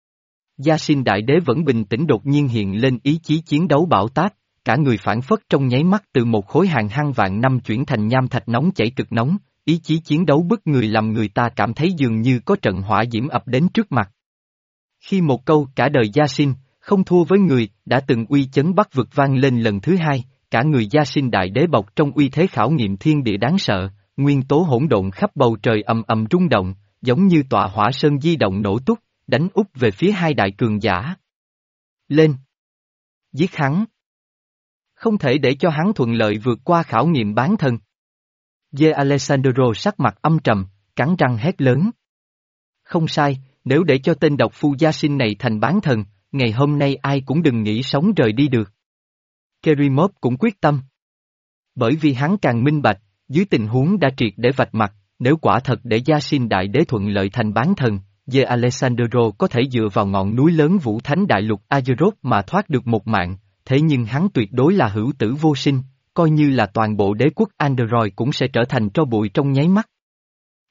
Speaker 1: Yasin Đại Đế vẫn bình tĩnh đột nhiên hiện lên ý chí chiến đấu bão táp, cả người phản phất trong nháy mắt từ một khối hàng hăng vạn năm chuyển thành nham thạch nóng chảy cực nóng, ý chí chiến đấu bức người làm người ta cảm thấy dường như có trận hỏa diễm ập đến trước mặt. Khi một câu cả đời Yasin, không thua với người, đã từng uy chấn Bắc vực vang lên lần thứ hai, cả người Yasin Đại Đế bọc trong uy thế khảo nghiệm thiên địa đáng sợ, nguyên tố hỗn độn khắp bầu trời ầm ầm rung động, giống như tọa hỏa sơn di động nổ túc, đánh úp về phía hai đại cường giả. Lên! Giết hắn! Không thể để cho hắn thuận lợi vượt qua khảo nghiệm bán thần. Ye Alessandro sắc mặt âm trầm, cắn răng hét lớn. Không sai, nếu để cho tên độc phu Yasin này thành bán thần, ngày hôm nay ai cũng đừng nghĩ sống rời đi được. Kerimov cũng quyết tâm. Bởi vì hắn càng minh bạch, dưới tình huống đã triệt để vạch mặt, nếu quả thật để Yasin Đại Đế thuận lợi thành bán thần, Ye Alessandro có thể dựa vào ngọn núi lớn Vũ Thánh Đại Lục Azeroth mà thoát được một mạng, thế nhưng hắn tuyệt đối là hữu tử vô sinh, coi như là toàn bộ đế quốc Android cũng sẽ trở thành tro bụi trong nháy mắt.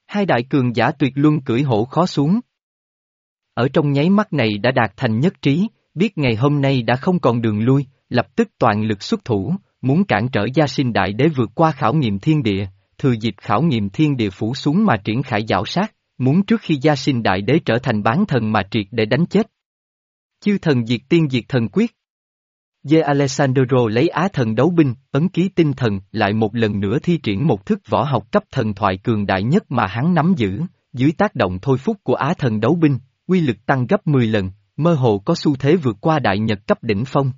Speaker 1: Hai đại cường giả tuyệt luân cưỡi hổ khó xuống. Ở trong nháy mắt này đã đạt thành nhất trí, biết ngày hôm nay đã không còn đường lui, lập tức toàn lực xuất thủ, muốn cản trở Gia Sinh Đại Đế vượt qua khảo nghiệm thiên địa, thừa dịp khảo nghiệm thiên địa phủ xuống mà triển khai giảo sát, muốn trước khi Gia Sinh Đại Đế trở thành bán thần mà triệt để đánh chết. Chư thần diệt tiên diệt thần quyết. De Alessandro lấy Á Thần đấu binh, ấn ký tinh thần, lại một lần nữa thi triển một thức võ học cấp thần thoại cường đại nhất mà hắn nắm giữ, dưới tác động thôi phúc của Á Thần đấu binh, uy lực tăng gấp mười lần, mơ hồ có xu thế vượt qua đại nhật cấp đỉnh phong.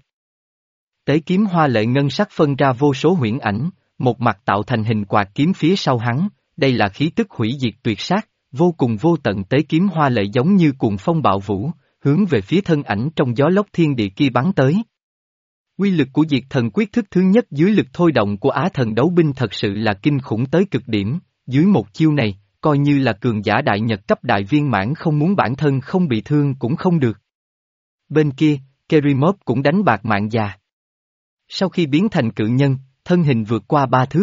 Speaker 1: Tế kiếm hoa lệ ngân sắc phân ra vô số huyễn ảnh, một mặt tạo thành hình quạt kiếm phía sau hắn, đây là khí tức hủy diệt tuyệt sát, vô cùng vô tận tế kiếm hoa lệ giống như cuồng phong bạo vũ, hướng về phía thân ảnh trong gió lốc thiên địa kia bắn tới. Uy lực của diệt thần quyết thức thứ nhất dưới lực thôi động của Á Thần đấu binh thật sự là kinh khủng tới cực điểm, dưới một chiêu này, coi như là cường giả đại nhật cấp đại viên mãn không muốn bản thân không bị thương cũng không được. Bên kia, Kerimov cũng đánh bạc mạng già. Sau khi biến thành cự nhân, thân hình vượt qua ba thước.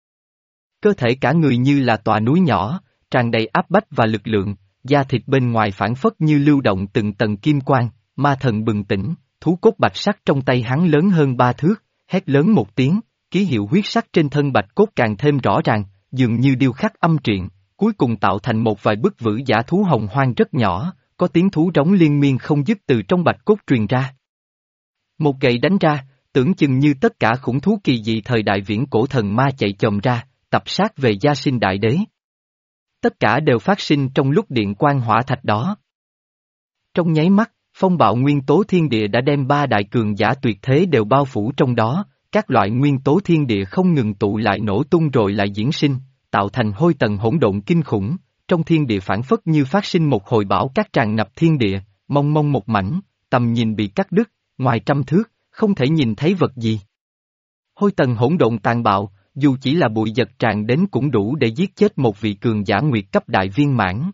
Speaker 1: Cơ thể cả người như là tòa núi nhỏ, tràn đầy áp bách và lực lượng, da thịt bên ngoài phản phất như lưu động từng tầng kim quang, ma thần bừng tỉnh, thú cốt bạch sắc trong tay hắn lớn hơn ba thước, hét lớn một tiếng, ký hiệu huyết sắc trên thân bạch cốt càng thêm rõ ràng, dường như điêu khắc âm truyện, cuối cùng tạo thành một vài bức vữ giả thú hồng hoang rất nhỏ, có tiếng thú rống liên miên không dứt từ trong bạch cốt truyền ra. Một gậy đánh ra, tưởng chừng như tất cả khủng thú kỳ dị thời đại viễn cổ thần ma chạy chồm ra, tập sát về Gia Sinh Đại Đế. Tất cả đều phát sinh trong lúc điện quang hỏa thạch đó. Trong nháy mắt, phong bạo nguyên tố thiên địa đã đem ba đại cường giả tuyệt thế đều bao phủ trong đó, các loại nguyên tố thiên địa không ngừng tụ lại nổ tung rồi lại diễn sinh, tạo thành hôi tầng hỗn độn kinh khủng, trong thiên địa phản phất như phát sinh một hồi bão cát tràn ngập thiên địa, mông mông một mảnh, tầm nhìn bị cắt đứt, ngoài trăm thước, không thể nhìn thấy vật gì. Hôi tầng hỗn độn tàn bạo, dù chỉ là bụi giật tràn đến cũng đủ để giết chết một vị cường giả nguyệt cấp đại viên mãn.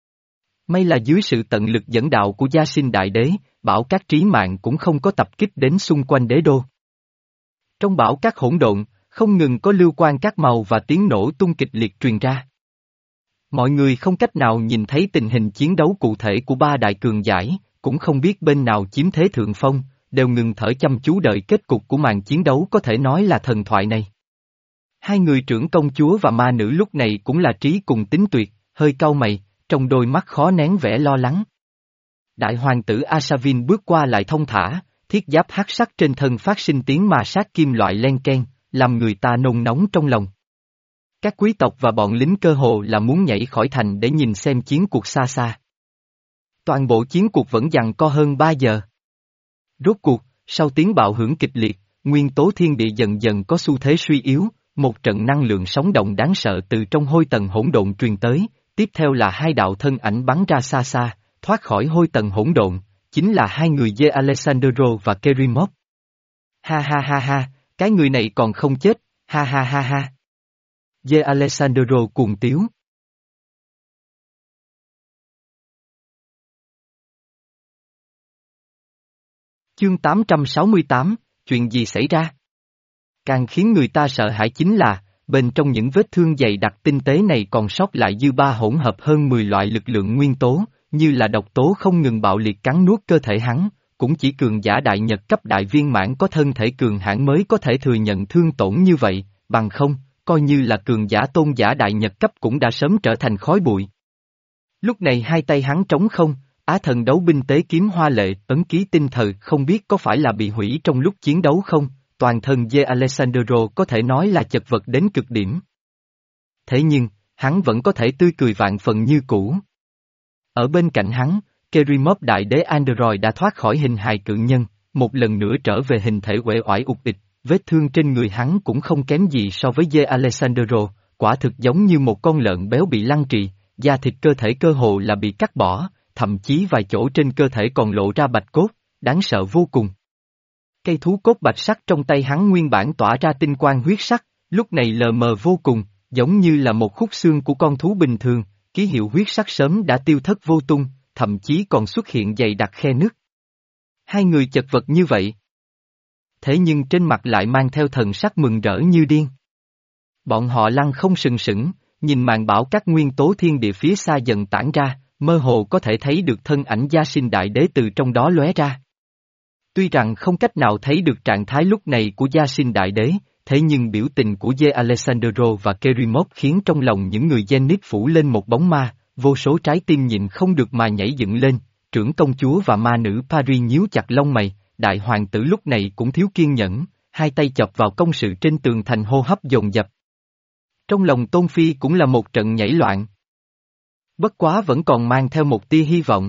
Speaker 1: May là dưới sự tận lực dẫn đạo của Gia Sinh Đại Đế, bão cát trí mạng cũng không có tập kích đến xung quanh đế đô. Trong bão cát hỗn độn, không ngừng có lưu quang các màu và tiếng nổ tung kịch liệt truyền ra. Mọi người không cách nào nhìn thấy tình hình chiến đấu cụ thể của ba đại cường giải, cũng không biết bên nào chiếm thế thượng phong, đều ngừng thở chăm chú đợi kết cục của màn chiến đấu có thể nói là thần thoại này. Hai người trưởng công chúa và ma nữ lúc này cũng là trí cùng tính tuyệt, hơi cau mày, trong đôi mắt khó nén vẻ lo lắng. Đại hoàng tử Asavin bước qua lại thông thả, thiết giáp hắc sắc trên thân phát sinh tiếng ma sát kim loại len keng, làm người ta nôn nóng trong lòng. Các quý tộc và bọn lính cơ hồ là muốn nhảy khỏi thành để nhìn xem chiến cuộc xa xa. Toàn bộ chiến cuộc vẫn giằng co hơn ba giờ. Rốt cuộc, sau tiếng bạo hưởng kịch liệt, nguyên tố thiên địa dần dần có xu thế suy yếu, một trận năng lượng sóng động đáng sợ từ trong hôi tầng hỗn độn truyền tới, tiếp theo là hai đạo thân ảnh bắn ra xa xa, thoát khỏi hôi tầng hỗn độn, chính là hai người De Alessandro và Kerimov. Ha ha ha ha, cái người này còn không chết, ha ha ha ha. De Alessandro cuồng tiếu. Chương tám trăm sáu mươi tám, chuyện gì xảy ra? Càng khiến người ta sợ hãi chính là, bên trong những vết thương dày đặc tinh tế này còn sót lại dư ba hỗn hợp hơn mười loại lực lượng nguyên tố, như là độc tố không ngừng bạo liệt cắn nuốt cơ thể hắn, cũng chỉ cường giả đại nhật cấp đại viên mãn có thân thể cường hãn mới có thể thừa nhận thương tổn như vậy, bằng không, coi như là cường giả tôn giả đại nhật cấp cũng đã sớm trở thành khói bụi. Lúc này hai tay hắn trống không, Á Thần đấu binh tế kiếm hoa lệ, ấn ký tinh thời không biết có phải là bị hủy trong lúc chiến đấu không, toàn thân De Alessandro có thể nói là chật vật đến cực điểm. Thế nhưng, hắn vẫn có thể tươi cười vạn phần như cũ. Ở bên cạnh hắn, Kerimov đại đế Android đã thoát khỏi hình hài cự nhân, một lần nữa trở về hình thể uể oải ục ịch, vết thương trên người hắn cũng không kém gì so với De Alessandro, quả thực giống như một con lợn béo bị lăng trì, da thịt cơ thể cơ hồ là bị cắt bỏ, thậm chí vài chỗ trên cơ thể còn lộ ra bạch cốt, đáng sợ vô cùng. Cây thú cốt bạch sắc trong tay hắn nguyên bản tỏa ra tinh quang huyết sắc, lúc này lờ mờ vô cùng, giống như là một khúc xương của con thú bình thường, ký hiệu huyết sắc sớm đã tiêu thất vô tung, thậm chí còn xuất hiện dày đặc khe nứt. Hai người chật vật như vậy. Thế nhưng trên mặt lại mang theo thần sắc mừng rỡ như điên. Bọn họ lăn không sừng sững, nhìn màn bão các nguyên tố thiên địa phía xa dần tản ra, mơ hồ có thể thấy được thân ảnh Gia Sinh Đại Đế từ trong đó lóe ra. Tuy rằng không cách nào thấy được trạng thái lúc này của Gia Sinh Đại Đế, thế nhưng biểu tình của Ye Alessandro và Kerimov khiến trong lòng những người Zenith phủ lên một bóng ma, vô số trái tim nhịn không được mà nhảy dựng lên, trưởng công chúa và ma nữ Paris nhíu chặt lông mày, đại hoàng tử lúc này cũng thiếu kiên nhẫn, hai tay chọc vào công sự trên tường thành hô hấp dồn dập. Trong lòng Tôn Phi cũng là một trận nhảy loạn. Bất quá vẫn còn mang theo một tia hy vọng.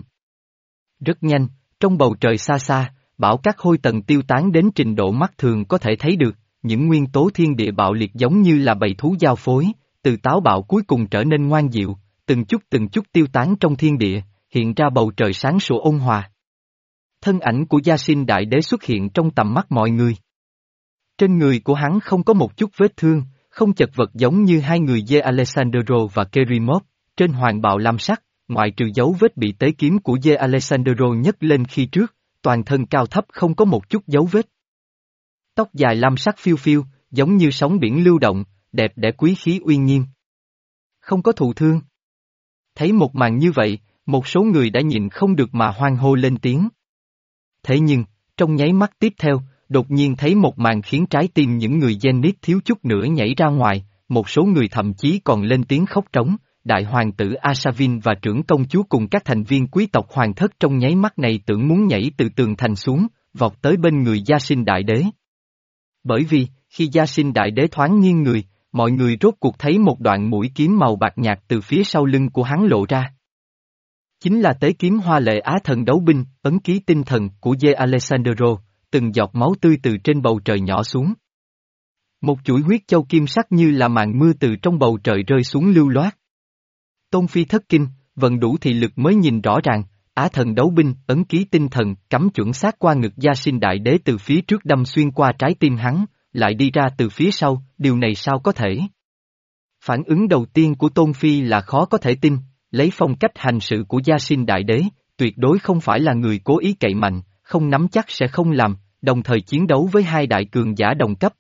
Speaker 1: Rất nhanh, trong bầu trời xa xa, bão cát hôi tầng tiêu tán đến trình độ mắt thường có thể thấy được, những nguyên tố thiên địa bạo liệt giống như là bầy thú giao phối, từ táo bạo cuối cùng trở nên ngoan dịu, từng chút từng chút tiêu tán trong thiên địa, hiện ra bầu trời sáng sủa ôn hòa. Thân ảnh của Gia Sinh Đại Đế xuất hiện trong tầm mắt mọi người. Trên người của hắn không có một chút vết thương, không chật vật giống như hai người Ye Alessandro và Kerimov, trên hoàng bào lam sắc, ngoại trừ dấu vết bị tế kiếm của Ye Alessandro nhấc lên khi trước, toàn thân cao thấp không có một chút dấu vết. Tóc dài lam sắc phiêu phiêu, giống như sóng biển lưu động, đẹp đẽ quý khí uy nghiêm. Không có thụ thương. Thấy một màn như vậy, một số người đã nhịn không được mà hoan hô lên tiếng. Thế nhưng, trong nháy mắt tiếp theo, đột nhiên thấy một màn khiến trái tim những người Zenith thiếu chút nữa nhảy ra ngoài, một số người thậm chí còn lên tiếng khóc trống, đại hoàng tử Asavin và trưởng công chúa cùng các thành viên quý tộc hoàng thất trong nháy mắt này tưởng muốn nhảy từ tường thành xuống, vọt tới bên người Gia Sinh Đại Đế. Bởi vì, khi Gia Sinh Đại Đế thoáng nghiêng người, mọi người rốt cuộc thấy một đoạn mũi kiếm màu bạc nhạt từ phía sau lưng của hắn lộ ra. Chính là tế kiếm hoa lệ Á Thần Đấu Binh, ấn ký tinh thần của Ye Alessandro, từng giọt máu tươi từ trên bầu trời nhỏ xuống. Một chuỗi huyết châu kim sắc như là màn mưa từ trong bầu trời rơi xuống lưu loát. Tôn Phi thất kinh, vận đủ thị lực mới nhìn rõ ràng, Á Thần Đấu Binh, ấn ký tinh thần, cắm chuẩn xác qua ngực Gia Sinh Đại Đế từ phía trước đâm xuyên qua trái tim hắn, lại đi ra từ phía sau, điều này sao có thể? Phản ứng đầu tiên của Tôn Phi là khó có thể tin, lấy phong cách hành sự của Gia Sinh Đại Đế, tuyệt đối không phải là người cố ý cậy mạnh, không nắm chắc sẽ không làm, đồng thời chiến đấu với hai đại cường giả đồng cấp.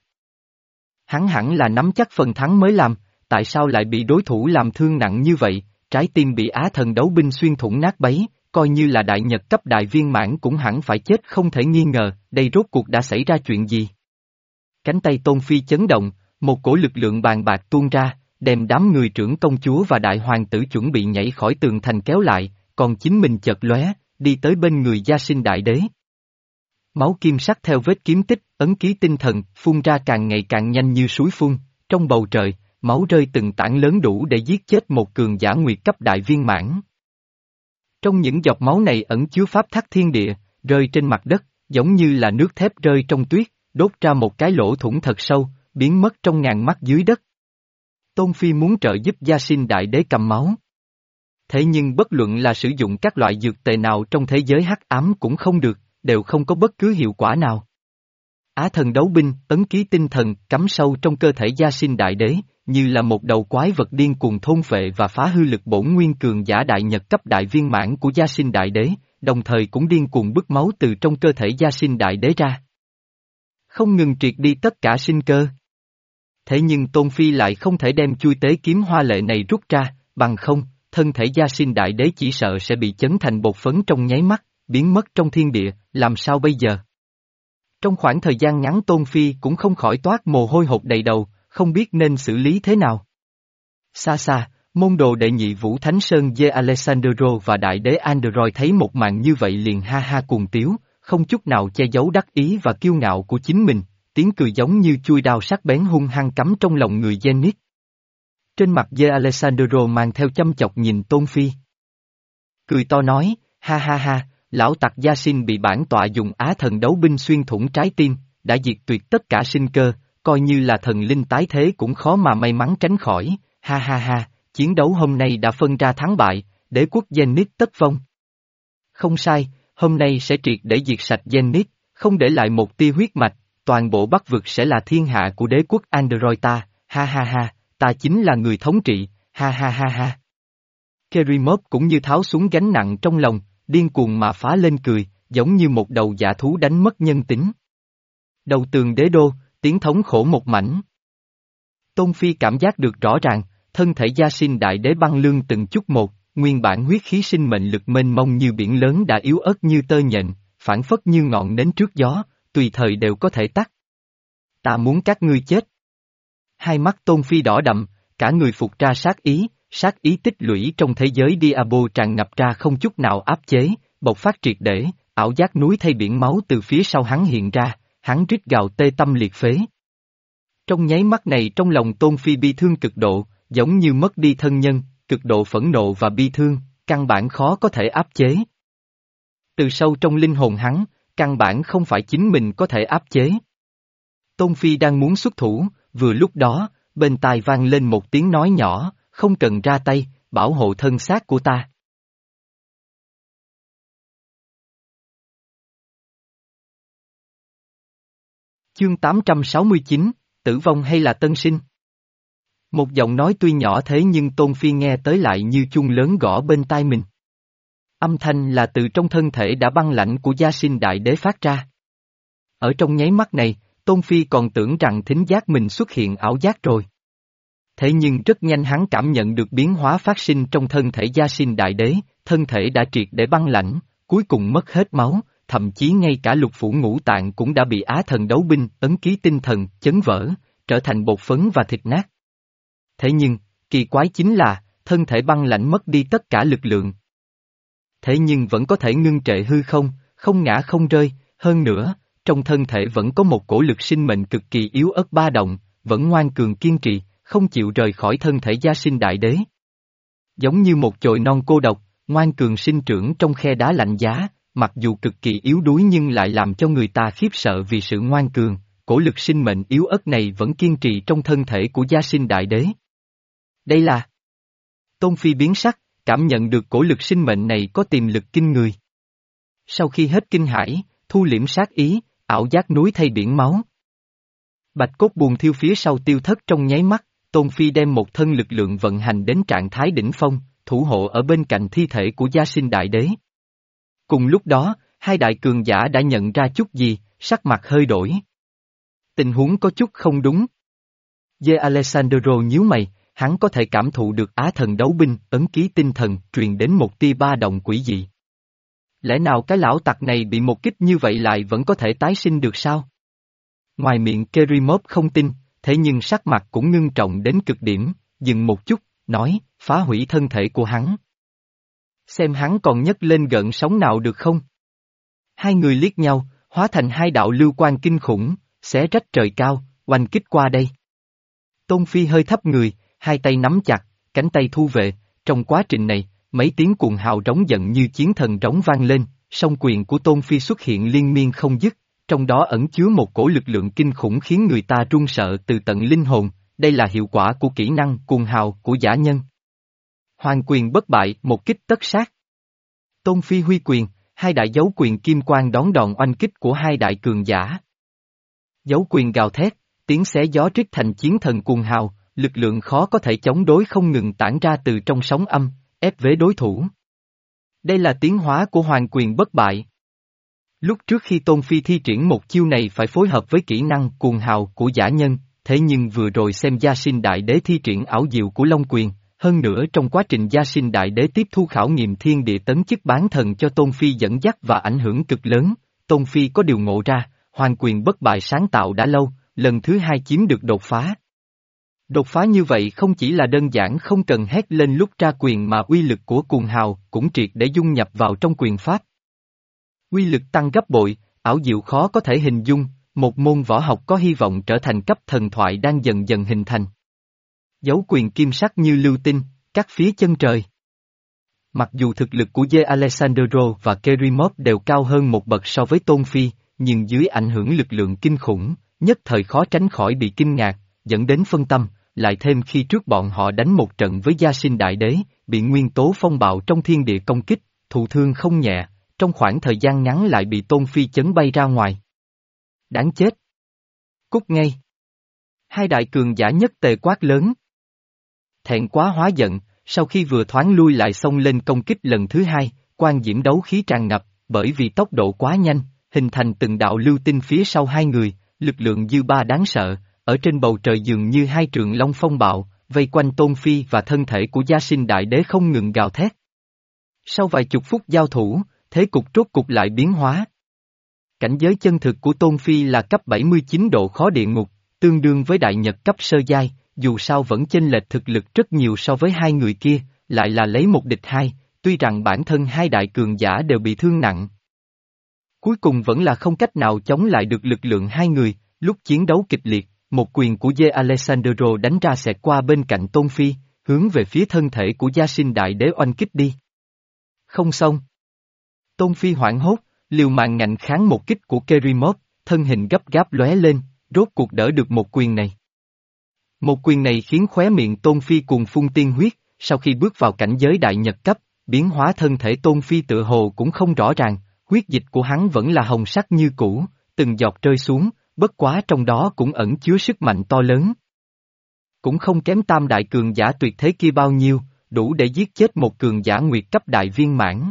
Speaker 1: Hắn hẳn là nắm chắc phần thắng mới làm, tại sao lại bị đối thủ làm thương nặng như vậy, trái tim bị Á Thần Đấu Binh xuyên thủng nát bấy, coi như là đại nhật cấp đại viên mãn cũng hẳn phải chết không thể nghi ngờ, đây rốt cuộc đã xảy ra chuyện gì? Cánh tay Tôn Phi chấn động, một cổ lực lượng bàn bạc tuôn ra, đem đám người trưởng công chúa và đại hoàng tử chuẩn bị nhảy khỏi tường thành kéo lại, còn chính mình chợt lóe, đi tới bên người Gia Sinh Đại Đế. Máu kim sắc theo vết kiếm tích, ấn ký tinh thần, phun ra càng ngày càng nhanh như suối phun, trong bầu trời, máu rơi từng tảng lớn đủ để giết chết một cường giả nguyệt cấp đại viên mãn. Trong những giọt máu này ẩn chứa pháp tắc thiên địa, rơi trên mặt đất, giống như là nước thép rơi trong tuyết, đốt ra một cái lỗ thủng thật sâu, biến mất trong ngàn mắt dưới đất. Tôn Phi muốn trợ giúp Gia Sinh Đại Đế cầm máu. Thế nhưng bất luận là sử dụng các loại dược tề nào trong thế giới hắc ám cũng không được, đều không có bất cứ hiệu quả nào. Á Thần Đấu Binh, ấn ký tinh thần, cắm sâu trong cơ thể Gia Sinh Đại Đế, như là một đầu quái vật điên cuồng thôn phệ và phá hư lực bổn nguyên cường giả đại nhật cấp đại viên mãn của Gia Sinh Đại Đế, đồng thời cũng điên cuồng bức máu từ trong cơ thể Gia Sinh Đại Đế ra. Không ngừng triệt đi tất cả sinh cơ. Thế nhưng Tôn Phi lại không thể đem chui tế kiếm hoa lệ này rút ra, bằng không, thân thể Gia Sinh Đại Đế chỉ sợ sẽ bị chấn thành bột phấn trong nháy mắt, biến mất trong thiên địa, làm sao bây giờ? Trong khoảng thời gian ngắn Tôn Phi cũng không khỏi toát mồ hôi hột đầy đầu, không biết nên xử lý thế nào. Xa xa, môn đồ đệ nhị Vũ Thánh Sơn Ye Alessandro và đại đế Android thấy một màn như vậy liền ha ha cuồng tiếu, không chút nào che giấu đắc ý và kiêu ngạo của chính mình, tiếng cười giống như chui đao sắc bén hung hăng cắm trong lòng người Zenith. Trên mặt Ye Alessandro mang theo châm chọc nhìn Tôn Phi. Cười to nói, ha ha ha, lão tặc Gia Sinh bị bản tọa dùng Á Thần Đấu Binh xuyên thủng trái tim, đã diệt tuyệt tất cả sinh cơ, coi như là thần linh tái thế cũng khó mà may mắn tránh khỏi, ha ha ha, chiến đấu hôm nay đã phân ra thắng bại, đế quốc Zenith tất vong. Không sai, hôm nay sẽ triệt để diệt sạch Zenith, không để lại một tia huyết mạch, toàn bộ Bắc vực sẽ là thiên hạ của đế quốc Android ta, ha ha ha, ta chính là người thống trị, ha ha ha ha. Kerimov cũng như tháo xuống gánh nặng trong lòng, điên cuồng mà phá lên cười, giống như một đầu dã thú đánh mất nhân tính. Đầu tường đế đô, tiếng thống khổ một mảnh. Tôn Phi cảm giác được rõ ràng, thân thể Gia Sinh Đại Đế băng lương từng chút một, nguyên bản huyết khí sinh mệnh lực mênh mông như biển lớn đã yếu ớt như tơ nhện, phản phất như ngọn nến trước gió, tùy thời đều có thể tắt. Ta muốn các ngươi chết. Hai mắt Tôn Phi đỏ đậm, cả người phục ra sát ý, sát ý tích lũy trong thế giới Diabo tràn ngập ra không chút nào áp chế, bộc phát triệt để, ảo giác núi thay biển máu từ phía sau hắn hiện ra, hắn rít gào tê tâm liệt phế. Trong nháy mắt này trong lòng Tôn Phi bi thương cực độ, giống như mất đi thân nhân, cực độ phẫn nộ và bi thương, căn bản khó có thể áp chế. Từ sâu trong linh hồn hắn, căn bản không phải chính mình có thể áp chế. Tôn Phi đang muốn xuất thủ, vừa lúc đó, bên tai vang lên một tiếng nói nhỏ, không cần ra tay, bảo hộ thân xác của ta. Chương tám trăm sáu mươi chín, tử vong hay là tân sinh? Một giọng nói tuy nhỏ thế nhưng Tôn Phi nghe tới lại như chuông lớn gõ bên tai mình. Âm thanh là từ trong thân thể đã băng lạnh của Gia Sinh Đại Đế phát ra. Ở trong nháy mắt này, Tôn Phi còn tưởng rằng thính giác mình xuất hiện ảo giác rồi. Thế nhưng rất nhanh hắn cảm nhận được biến hóa phát sinh trong thân thể Gia Sinh Đại Đế, thân thể đã triệt để băng lãnh, cuối cùng mất hết máu, thậm chí ngay cả lục phủ ngũ tạng cũng đã bị Á Thần Đấu Binh ấn ký tinh thần, chấn vỡ, trở thành bột phấn và thịt nát. Thế nhưng, kỳ quái chính là, thân thể băng lãnh mất đi tất cả lực lượng. Thế nhưng vẫn có thể ngưng trệ hư không, không ngã không rơi, hơn nữa, trong thân thể vẫn có một cổ lực sinh mệnh cực kỳ yếu ớt ba động, vẫn ngoan cường kiên trì, không chịu rời khỏi thân thể Gia Sinh Đại Đế. Giống như một chồi non cô độc, ngoan cường sinh trưởng trong khe đá lạnh giá, mặc dù cực kỳ yếu đuối nhưng lại làm cho người ta khiếp sợ vì sự ngoan cường, cổ lực sinh mệnh yếu ớt này vẫn kiên trì trong thân thể của Gia Sinh Đại Đế. Đây là... Tôn Phi biến sắc, cảm nhận được cổ lực sinh mệnh này có tiềm lực kinh người. Sau khi hết kinh hãi, thu liễm sát ý, ảo giác núi thay biển máu. Bạch cốt buồn thiêu phía sau tiêu thất trong nháy mắt, Tôn Phi đem một thân lực lượng vận hành đến trạng thái đỉnh phong, thủ hộ ở bên cạnh thi thể của Gia Sinh Đại Đế. Cùng lúc đó, hai đại cường giả đã nhận ra chút gì, sắc mặt hơi đổi. Tình huống có chút không đúng. De Alessandro nhíu mày, hắn có thể cảm thụ được Á Thần Đấu Binh ấn ký tinh thần truyền đến một tia ba động quỷ dị. Lẽ nào cái lão tặc này bị một kích như vậy lại vẫn có thể tái sinh được sao? Ngoài miệng Kerimov không tin, thế nhưng sắc mặt cũng ngưng trọng đến cực điểm, dừng một chút, nói, phá hủy thân thể của hắn. Xem hắn còn nhấc lên gợn sóng nào được không? Hai người liếc nhau, hóa thành hai đạo lưu quang kinh khủng, xé rách trời cao, oanh kích qua đây. Tôn Phi hơi thấp người, hai tay nắm chặt, cánh tay thu về, trong quá trình này, mấy tiếng cuồng hào rống giận như chiến thần rống vang lên, song quyền của Tôn Phi xuất hiện liên miên không dứt, trong đó ẩn chứa một cổ lực lượng kinh khủng khiến người ta run sợ từ tận linh hồn, đây là hiệu quả của kỹ năng cuồng hào của giả nhân. Hoàng quyền bất bại, một kích tất sát. Tôn Phi huy quyền, hai đại dấu quyền kim quang đón đòn oanh kích của hai đại cường giả. Dấu quyền gào thét, tiếng xé gió rít thành chiến thần cuồng hào, lực lượng khó có thể chống đối không ngừng tản ra từ trong sóng âm, ép vế đối thủ. Đây là tiến hóa của hoàng quyền bất bại. Lúc trước khi Tôn Phi thi triển một chiêu này phải phối hợp với kỹ năng cuồng hào của giả nhân, thế nhưng vừa rồi xem Gia Sinh Đại Đế thi triển ảo diệu của Long Quyền, hơn nữa trong quá trình Gia Sinh Đại Đế tiếp thu khảo nghiệm thiên địa tấn chức bán thần cho Tôn Phi dẫn dắt và ảnh hưởng cực lớn, Tôn Phi có điều ngộ ra, hoàng quyền bất bại sáng tạo đã lâu, lần thứ hai chiếm được đột phá. Đột phá như vậy không chỉ là đơn giản không cần hét lên lúc ra quyền mà uy lực của cuồng hào cũng triệt để dung nhập vào trong quyền pháp. Uy lực tăng gấp bội, ảo diệu khó có thể hình dung, một môn võ học có hy vọng trở thành cấp thần thoại đang dần dần hình thành. Dấu quyền kim sắc như lưu tinh, cắt phía chân trời. Mặc dù thực lực của De Alessandro và Kerimov đều cao hơn một bậc so với Tôn Phi, nhưng dưới ảnh hưởng lực lượng kinh khủng, nhất thời khó tránh khỏi bị kinh ngạc, dẫn đến phân tâm, lại thêm khi trước bọn họ đánh một trận với Gia Sinh Đại Đế, bị nguyên tố phong bạo trong thiên địa công kích, thụ thương không nhẹ, trong khoảng thời gian ngắn lại bị Tôn Phi chấn bay ra ngoài. Đáng chết! Cút ngay! Hai đại cường giả nhất tề quát lớn. Thẹn quá hóa giận, sau khi vừa thoáng lui lại xông lên công kích lần thứ hai, quan diễm đấu khí tràn ngập, bởi vì tốc độ quá nhanh, hình thành từng đạo lưu tinh phía sau hai người, lực lượng dư ba đáng sợ, ở trên bầu trời dường như hai trường long phong bạo, vây quanh Tôn Phi và thân thể của Gia Sinh Đại Đế không ngừng gào thét. Sau vài chục phút giao thủ, thế cục rốt cục lại biến hóa. Cảnh giới chân thực của Tôn Phi là cấp bảy mươi chín độ khó địa ngục, tương đương với đại nhật cấp sơ giai, dù sao vẫn chênh lệch thực lực rất nhiều so với hai người kia, lại là lấy một địch hai, tuy rằng bản thân hai đại cường giả đều bị thương nặng. Cuối cùng vẫn là không cách nào chống lại được lực lượng hai người, lúc chiến đấu kịch liệt, một quyền của Ye Alessandro đánh ra xẹt qua bên cạnh Tôn Phi, hướng về phía thân thể của Gia Sinh Đại Đế oanh kích đi. Không xong. Tôn Phi hoảng hốt, liều mạng ngạnh kháng một kích của Kerimov, thân hình gấp gáp lóe lên, rốt cuộc đỡ được một quyền này. Một quyền này khiến khóe miệng Tôn Phi cuồng phun tiên huyết, sau khi bước vào cảnh giới đại nhật cấp, biến hóa thân thể Tôn Phi tựa hồ cũng không rõ ràng, huyết dịch của hắn vẫn là hồng sắc như cũ, từng giọt rơi xuống, bất quá trong đó cũng ẩn chứa sức mạnh to lớn. Cũng không kém tam đại cường giả tuyệt thế kia bao nhiêu, đủ để giết chết một cường giả nguyệt cấp đại viên mãn.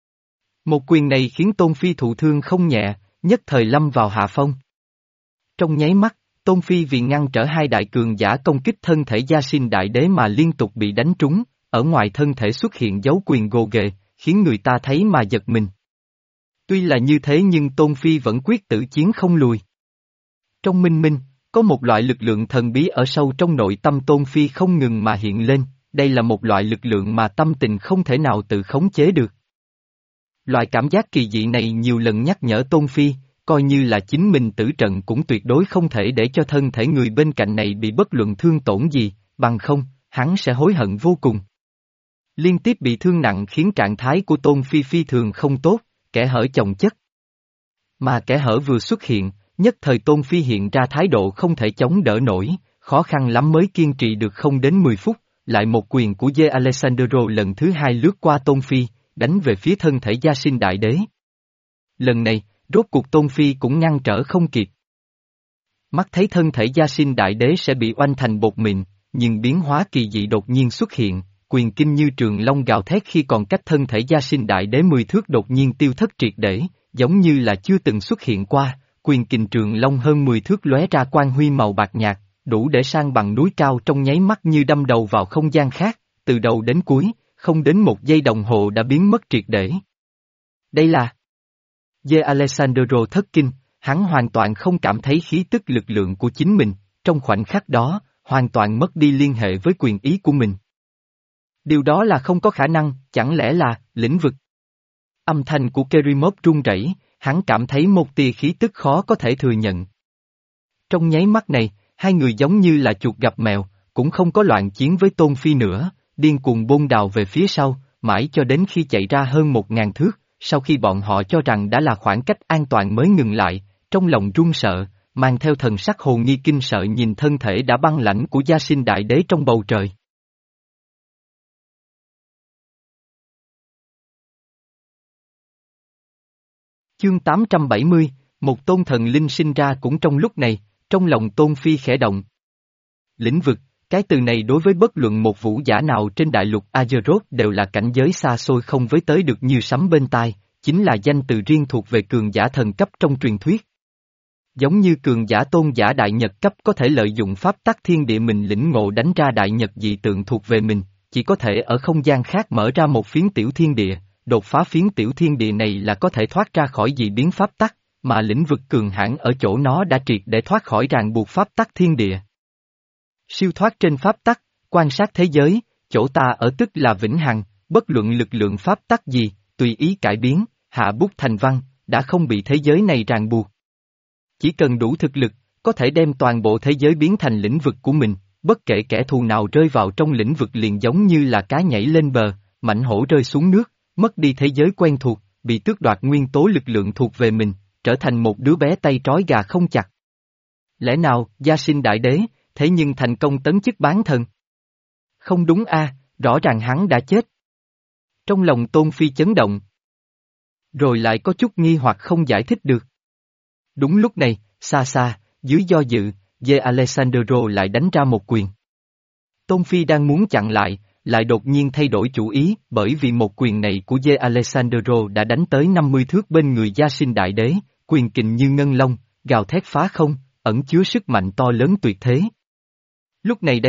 Speaker 1: Một quyền này khiến Tôn Phi thụ thương không nhẹ, nhất thời lâm vào hạ phong. Trong nháy mắt, Tôn Phi vì ngăn trở hai đại cường giả công kích thân thể Gia Sinh Đại Đế mà liên tục bị đánh trúng, ở ngoài thân thể xuất hiện dấu quyền gồ ghề, khiến người ta thấy mà giật mình. Tuy là như thế nhưng Tôn Phi vẫn quyết tử chiến không lùi. Trong minh minh, có một loại lực lượng thần bí ở sâu trong nội tâm Tôn Phi không ngừng mà hiện lên, đây là một loại lực lượng mà tâm tình không thể nào tự khống chế được. Loại cảm giác kỳ dị này nhiều lần nhắc nhở Tôn Phi, coi như là chính mình tử trận cũng tuyệt đối không thể để cho thân thể người bên cạnh này bị bất luận thương tổn gì, bằng không, hắn sẽ hối hận vô cùng. Liên tiếp bị thương nặng khiến trạng thái của Tôn Phi phi thường không tốt, kẻ hở chồng chất. Mà kẻ hở vừa xuất hiện, nhất thời Tôn Phi hiện ra thái độ không thể chống đỡ nổi, khó khăn lắm mới kiên trì được không đến mười phút, lại một quyền của Ye Alessandro lần thứ hai lướt qua Tôn Phi, đánh về phía thân thể Gia Sinh Đại Đế. Lần này, rốt cuộc Tôn Phi cũng ngăn trở không kịp. Mắt thấy thân thể Gia Sinh Đại Đế sẽ bị oanh thành bột mịn, nhưng biến hóa kỳ dị đột nhiên xuất hiện, quyền kinh như trường long gào thét khi còn cách thân thể Gia Sinh Đại Đế mười thước đột nhiên tiêu thất triệt để, giống như là chưa từng xuất hiện qua, quyền kình trường long hơn mười thước lóe ra quang huy màu bạc nhạt, đủ để san bằng núi cao trong nháy mắt như đâm đầu vào không gian khác, từ đầu đến cuối, không đến một giây đồng hồ đã biến mất triệt để. Đây là Ye Alessandro thất kinh, hắn hoàn toàn không cảm thấy khí tức lực lượng của chính mình, trong khoảnh khắc đó, hoàn toàn mất đi liên hệ với quyền ý của mình. Điều đó là không có khả năng, chẳng lẽ là lĩnh vực. Âm thanh của Kerimov run rẩy, hắn cảm thấy một tia khí tức khó có thể thừa nhận. Trong nháy mắt này, hai người giống như là chuột gặp mèo, cũng không có loạn chiến với Tôn Phi nữa, điên cuồng bôn đào về phía sau, mãi cho đến khi chạy ra hơn một ngàn thước, sau khi bọn họ cho rằng đã là khoảng cách an toàn mới ngừng lại, trong lòng run sợ, mang theo thần sắc hồ nghi kinh sợ nhìn thân thể đã băng lãnh của Gia Sinh Đại Đế trong bầu trời. Chương tám trăm bảy mươi, một tôn thần linh sinh ra cũng trong lúc này, trong lòng Tôn Phi khẽ động. Lĩnh vực, cái từ này đối với bất luận một vũ giả nào trên đại lục Azeroth đều là cảnh giới xa xôi không với tới được như sấm bên tai, chính là danh từ riêng thuộc về cường giả thần cấp trong truyền thuyết. Giống như cường giả tôn giả đại nhật cấp có thể lợi dụng pháp tắc thiên địa mình lĩnh ngộ đánh ra đại nhật dị tượng thuộc về mình, chỉ có thể ở không gian khác mở ra một phiến tiểu thiên địa, đột phá phiến tiểu thiên địa này là có thể thoát ra khỏi dị biến pháp tắc, mà lĩnh vực cường hãn ở chỗ nó đã triệt để thoát khỏi ràng buộc pháp tắc thiên địa. Siêu thoát trên pháp tắc, quan sát thế giới, chỗ ta ở tức là vĩnh hằng, bất luận lực lượng pháp tắc gì, tùy ý cải biến, hạ bút thành văn, đã không bị thế giới này ràng buộc. Chỉ cần đủ thực lực, có thể đem toàn bộ thế giới biến thành lĩnh vực của mình, bất kể kẻ thù nào rơi vào trong lĩnh vực liền giống như là cá nhảy lên bờ, mảnh hổ rơi xuống nước, mất đi thế giới quen thuộc, bị tước đoạt nguyên tố lực lượng thuộc về mình, trở thành một đứa bé tay trói gà không chặt. Lẽ nào, Gia Sinh Đại Đế, thế nhưng thành công tấn chức bán thần? Không đúng a, rõ ràng hắn đã chết. Trong lòng Tôn Phi chấn động. Rồi lại có chút nghi hoặc không giải thích được. Đúng lúc này, xa xa, dưới do dự, Ye Alessandro lại đánh ra một quyền. Tôn Phi đang muốn chặn lại, lại đột nhiên thay đổi chủ ý bởi vì một quyền này của Ye Alessandro đã đánh tới năm mươi thước bên người Gia Sinh Đại Đế, quyền kình như ngân long, gào thét phá không, ẩn chứa sức mạnh to lớn tuyệt thế. Lúc này đây, tất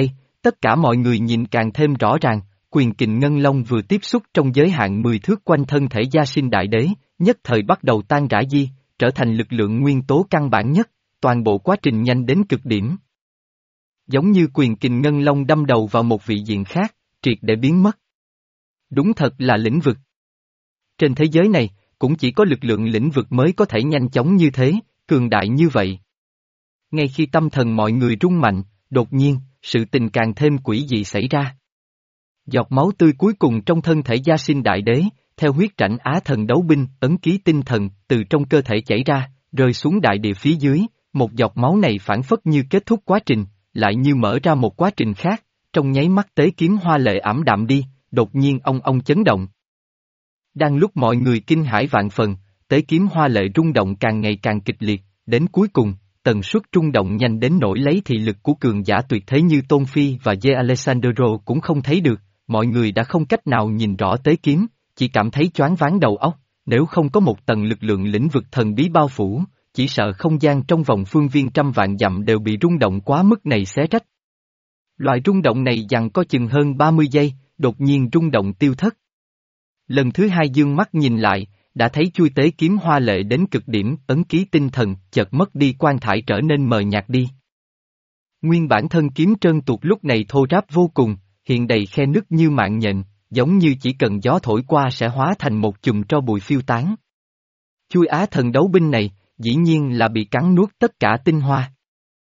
Speaker 1: tất cả mọi người nhìn càng thêm rõ ràng, quyền kình ngân long vừa tiếp xúc trong giới hạn mười thước quanh thân thể Gia Sinh Đại Đế, nhất thời bắt đầu tan rã di, trở thành lực lượng nguyên tố căn bản nhất, toàn bộ quá trình nhanh đến cực điểm. Giống như quyền kình ngân long đâm đầu vào một vị diện khác, triệt để biến mất. Đúng thật là lĩnh vực. Trên thế giới này, cũng chỉ có lực lượng lĩnh vực mới có thể nhanh chóng như thế, cường đại như vậy. Ngay khi tâm thần mọi người rung mạnh, đột nhiên, sự tình càng thêm quỷ dị xảy ra. Giọt máu tươi cuối cùng trong thân thể Gia Sinh Đại Đế, theo huyết rãnh Á Thần Đấu Binh ấn ký tinh thần, từ trong cơ thể chảy ra, rơi xuống đại địa phía dưới, một giọt máu này phản phất như kết thúc quá trình, lại như mở ra một quá trình khác, trong nháy mắt tế kiếm hoa lệ ảm đạm đi, đột nhiên ong ong chấn động. Đang lúc mọi người kinh hãi vạn phần, tế kiếm hoa lệ rung động càng ngày càng kịch liệt, đến cuối cùng, tần suất rung động nhanh đến nỗi lấy thị lực của cường giả tuyệt thế như Tôn Phi và De Alessandro cũng không thấy được, mọi người đã không cách nào nhìn rõ tế kiếm, chỉ cảm thấy choáng váng đầu óc, nếu không có một tầng lực lượng lĩnh vực thần bí bao phủ, chỉ sợ không gian trong vòng phương viên trăm vạn dặm đều bị rung động quá mức này xé rách. Loại rung động này dằng có chừng hơn ba mươi giây, đột nhiên rung động tiêu thất. Lần thứ hai dương mắt nhìn lại, đã thấy chui tế kiếm hoa lệ đến cực điểm, ấn ký tinh thần, chợt mất đi quan thải trở nên mờ nhạt đi. Nguyên bản thân kiếm trơn tuột lúc này thô ráp vô cùng, hiện đầy khe nứt như mạng nhện, giống như chỉ cần gió thổi qua sẽ hóa thành một chùm tro bụi phiêu tán. Chui Á Thần Đấu Binh này, dĩ nhiên là bị cắn nuốt tất cả tinh hoa.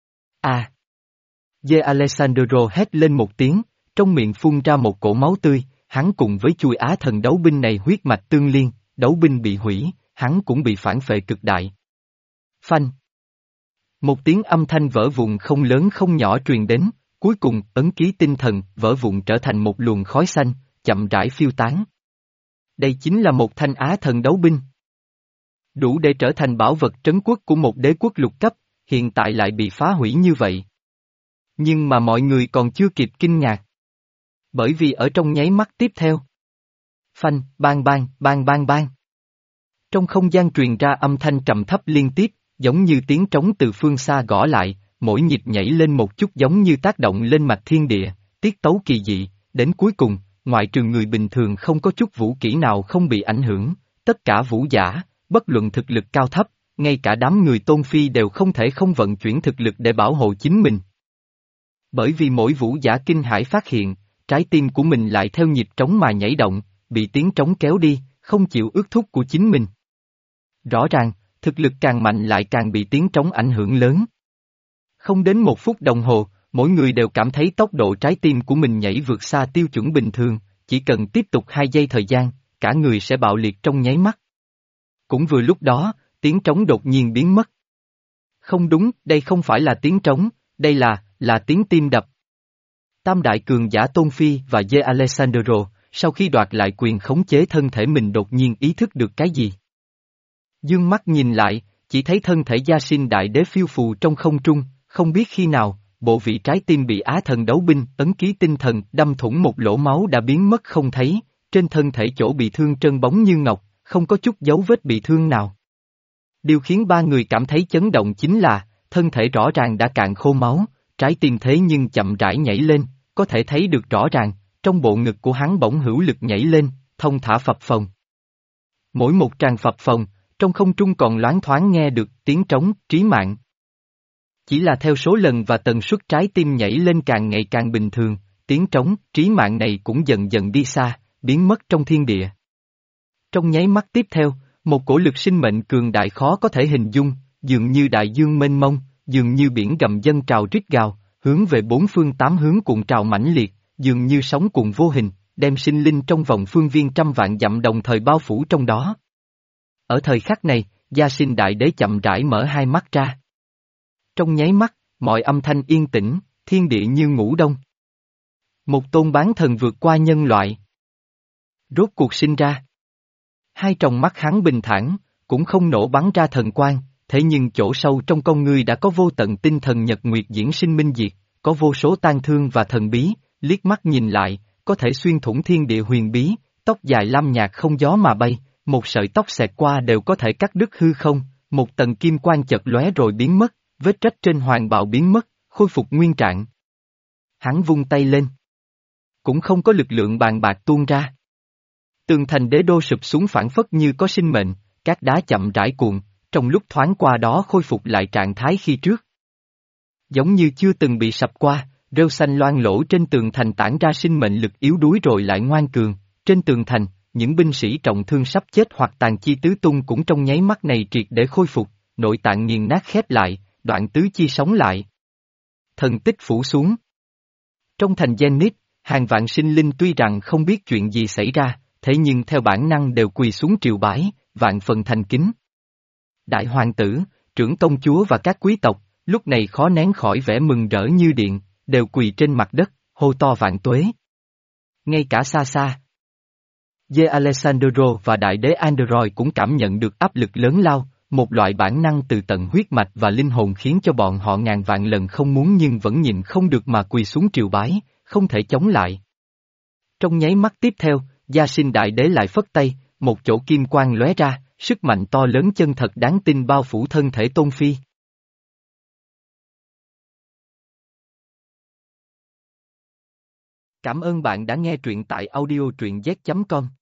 Speaker 1: À! De Alessandro hét lên một tiếng, trong miệng phun ra một cổ máu tươi, hắn cùng với chui Á Thần Đấu Binh này huyết mạch tương liên, đấu binh bị hủy, hắn cũng bị phản phệ cực đại. Phanh! Một tiếng âm thanh vỡ vụn không lớn không nhỏ truyền đến, cuối cùng ấn ký tinh thần vỡ vụn trở thành một luồng khói xanh, chậm rãi phiêu tán. Đây chính là một thanh Á Thần Đấu Binh. Đủ để trở thành bảo vật trấn quốc của một đế quốc lục cấp, hiện tại lại bị phá hủy như vậy. Nhưng mà mọi người còn chưa kịp kinh ngạc. Bởi vì ở trong nháy mắt tiếp theo. Phanh, bang bang, bang bang bang. Trong không gian truyền ra âm thanh trầm thấp liên tiếp, giống như tiếng trống từ phương xa gõ lại, mỗi nhịp nhảy lên một chút giống như tác động lên mạch thiên địa, tiết tấu kỳ dị, đến cuối cùng, ngoại trừ người bình thường không có chút vũ kỹ nào không bị ảnh hưởng, tất cả vũ giả, bất luận thực lực cao thấp, ngay cả đám người Tôn Phi đều không thể không vận chuyển thực lực để bảo hộ chính mình. Bởi vì mỗi vũ giả kinh hãi phát hiện, trái tim của mình lại theo nhịp trống mà nhảy động, bị tiếng trống kéo đi, không chịu ước thúc của chính mình. Rõ ràng, thực lực càng mạnh lại càng bị tiếng trống ảnh hưởng lớn. Không đến một phút đồng hồ, mỗi người đều cảm thấy tốc độ trái tim của mình nhảy vượt xa tiêu chuẩn bình thường, chỉ cần tiếp tục hai giây thời gian, cả người sẽ bạo liệt trong nháy mắt. Cũng vừa lúc đó, tiếng trống đột nhiên biến mất. Không đúng, đây không phải là tiếng trống, đây là, là tiếng tim đập. Tam đại cường giả Tôn Phi và De Alessandro, sau khi đoạt lại quyền khống chế thân thể mình đột nhiên ý thức được cái gì. Dương mắt nhìn lại, chỉ thấy thân thể Gia Sinh Đại Đế phiêu phù trong không trung, không biết khi nào, bộ vị trái tim bị Á Thần Đấu Binh ấn ký tinh thần đâm thủng một lỗ máu đã biến mất không thấy, trên thân thể chỗ bị thương trơn bóng như ngọc, không có chút dấu vết bị thương nào. Điều khiến ba người cảm thấy chấn động chính là, thân thể rõ ràng đã cạn khô máu, trái tim thế nhưng chậm rãi nhảy lên, có thể thấy được rõ ràng, trong bộ ngực của hắn bỗng hữu lực nhảy lên, thông thả phập phồng. Mỗi một tràng phập phồng, trong không trung còn loáng thoáng nghe được tiếng trống, trí mạng. Chỉ là theo số lần và tần suất trái tim nhảy lên càng ngày càng bình thường, tiếng trống, trí mạng này cũng dần dần đi xa, biến mất trong thiên địa. Trong nháy mắt tiếp theo, một cổ lực sinh mệnh cường đại khó có thể hình dung, dường như đại dương mênh mông, dường như biển gầm dâng trào rít gào, hướng về bốn phương tám hướng cuộn trào mãnh liệt, dường như sóng cuộn vô hình, đem sinh linh trong vòng phương viên trăm vạn dặm đồng thời bao phủ trong đó. Ở thời khắc này, Gia Sinh Đại Đế chậm rãi mở hai mắt ra. Trong nháy mắt, mọi âm thanh yên tĩnh, thiên địa như ngủ đông. Một tôn bán thần vượt qua nhân loại. Rốt cuộc sinh ra. Hai tròng mắt hắn bình thản, cũng không nổ bắn ra thần quang, thế nhưng chỗ sâu trong con ngươi đã có vô tận tinh thần nhật nguyệt diễn sinh minh diệt, có vô số tang thương và thần bí, liếc mắt nhìn lại, có thể xuyên thủng thiên địa huyền bí, tóc dài lam nhạt không gió mà bay, một sợi tóc xẹt qua đều có thể cắt đứt hư không, một tầng kim quang chật lóe rồi biến mất, vết rách trên hoàng bào biến mất, khôi phục nguyên trạng. Hắn vung tay lên. Cũng không có lực lượng bàn bạc tuôn ra. Tường thành đế đô sụp xuống phảng phất như có sinh mệnh, các đá chậm rãi cuộn, trong lúc thoáng qua đó khôi phục lại trạng thái khi trước. Giống như chưa từng bị sập qua, rêu xanh loang lỗ trên tường thành tản ra sinh mệnh lực yếu đuối rồi lại ngoan cường. Trên tường thành, những binh sĩ trọng thương sắp chết hoặc tàn chi tứ tung cũng trong nháy mắt này triệt để khôi phục, nội tạng nghiền nát khép lại, đoạn tứ chi sống lại. Thần tích phủ xuống. Trong thành Zenith, hàng vạn sinh linh tuy rằng không biết chuyện gì xảy ra, thế nhưng theo bản năng đều quỳ xuống triều bái, vạn phần thành kính. Đại hoàng tử, trưởng công chúa và các quý tộc, lúc này khó nén khỏi vẻ mừng rỡ như điện, đều quỳ trên mặt đất, hô to vạn tuế. Ngay cả xa xa, Dê Alessandro và đại đế Android cũng cảm nhận được áp lực lớn lao, một loại bản năng từ tận huyết mạch và linh hồn khiến cho bọn họ ngàn vạn lần không muốn nhưng vẫn nhịn không được mà quỳ xuống triều bái, không thể chống lại. Trong nháy mắt tiếp theo, Gia Sinh đại đế lại phất tay, một chỗ kim quang lóe ra, sức mạnh to lớn chân thật đáng tin bao phủ thân thể Tôn Phi. Cảm ơn bạn đã nghe truyện tại audio truyện z chấm com.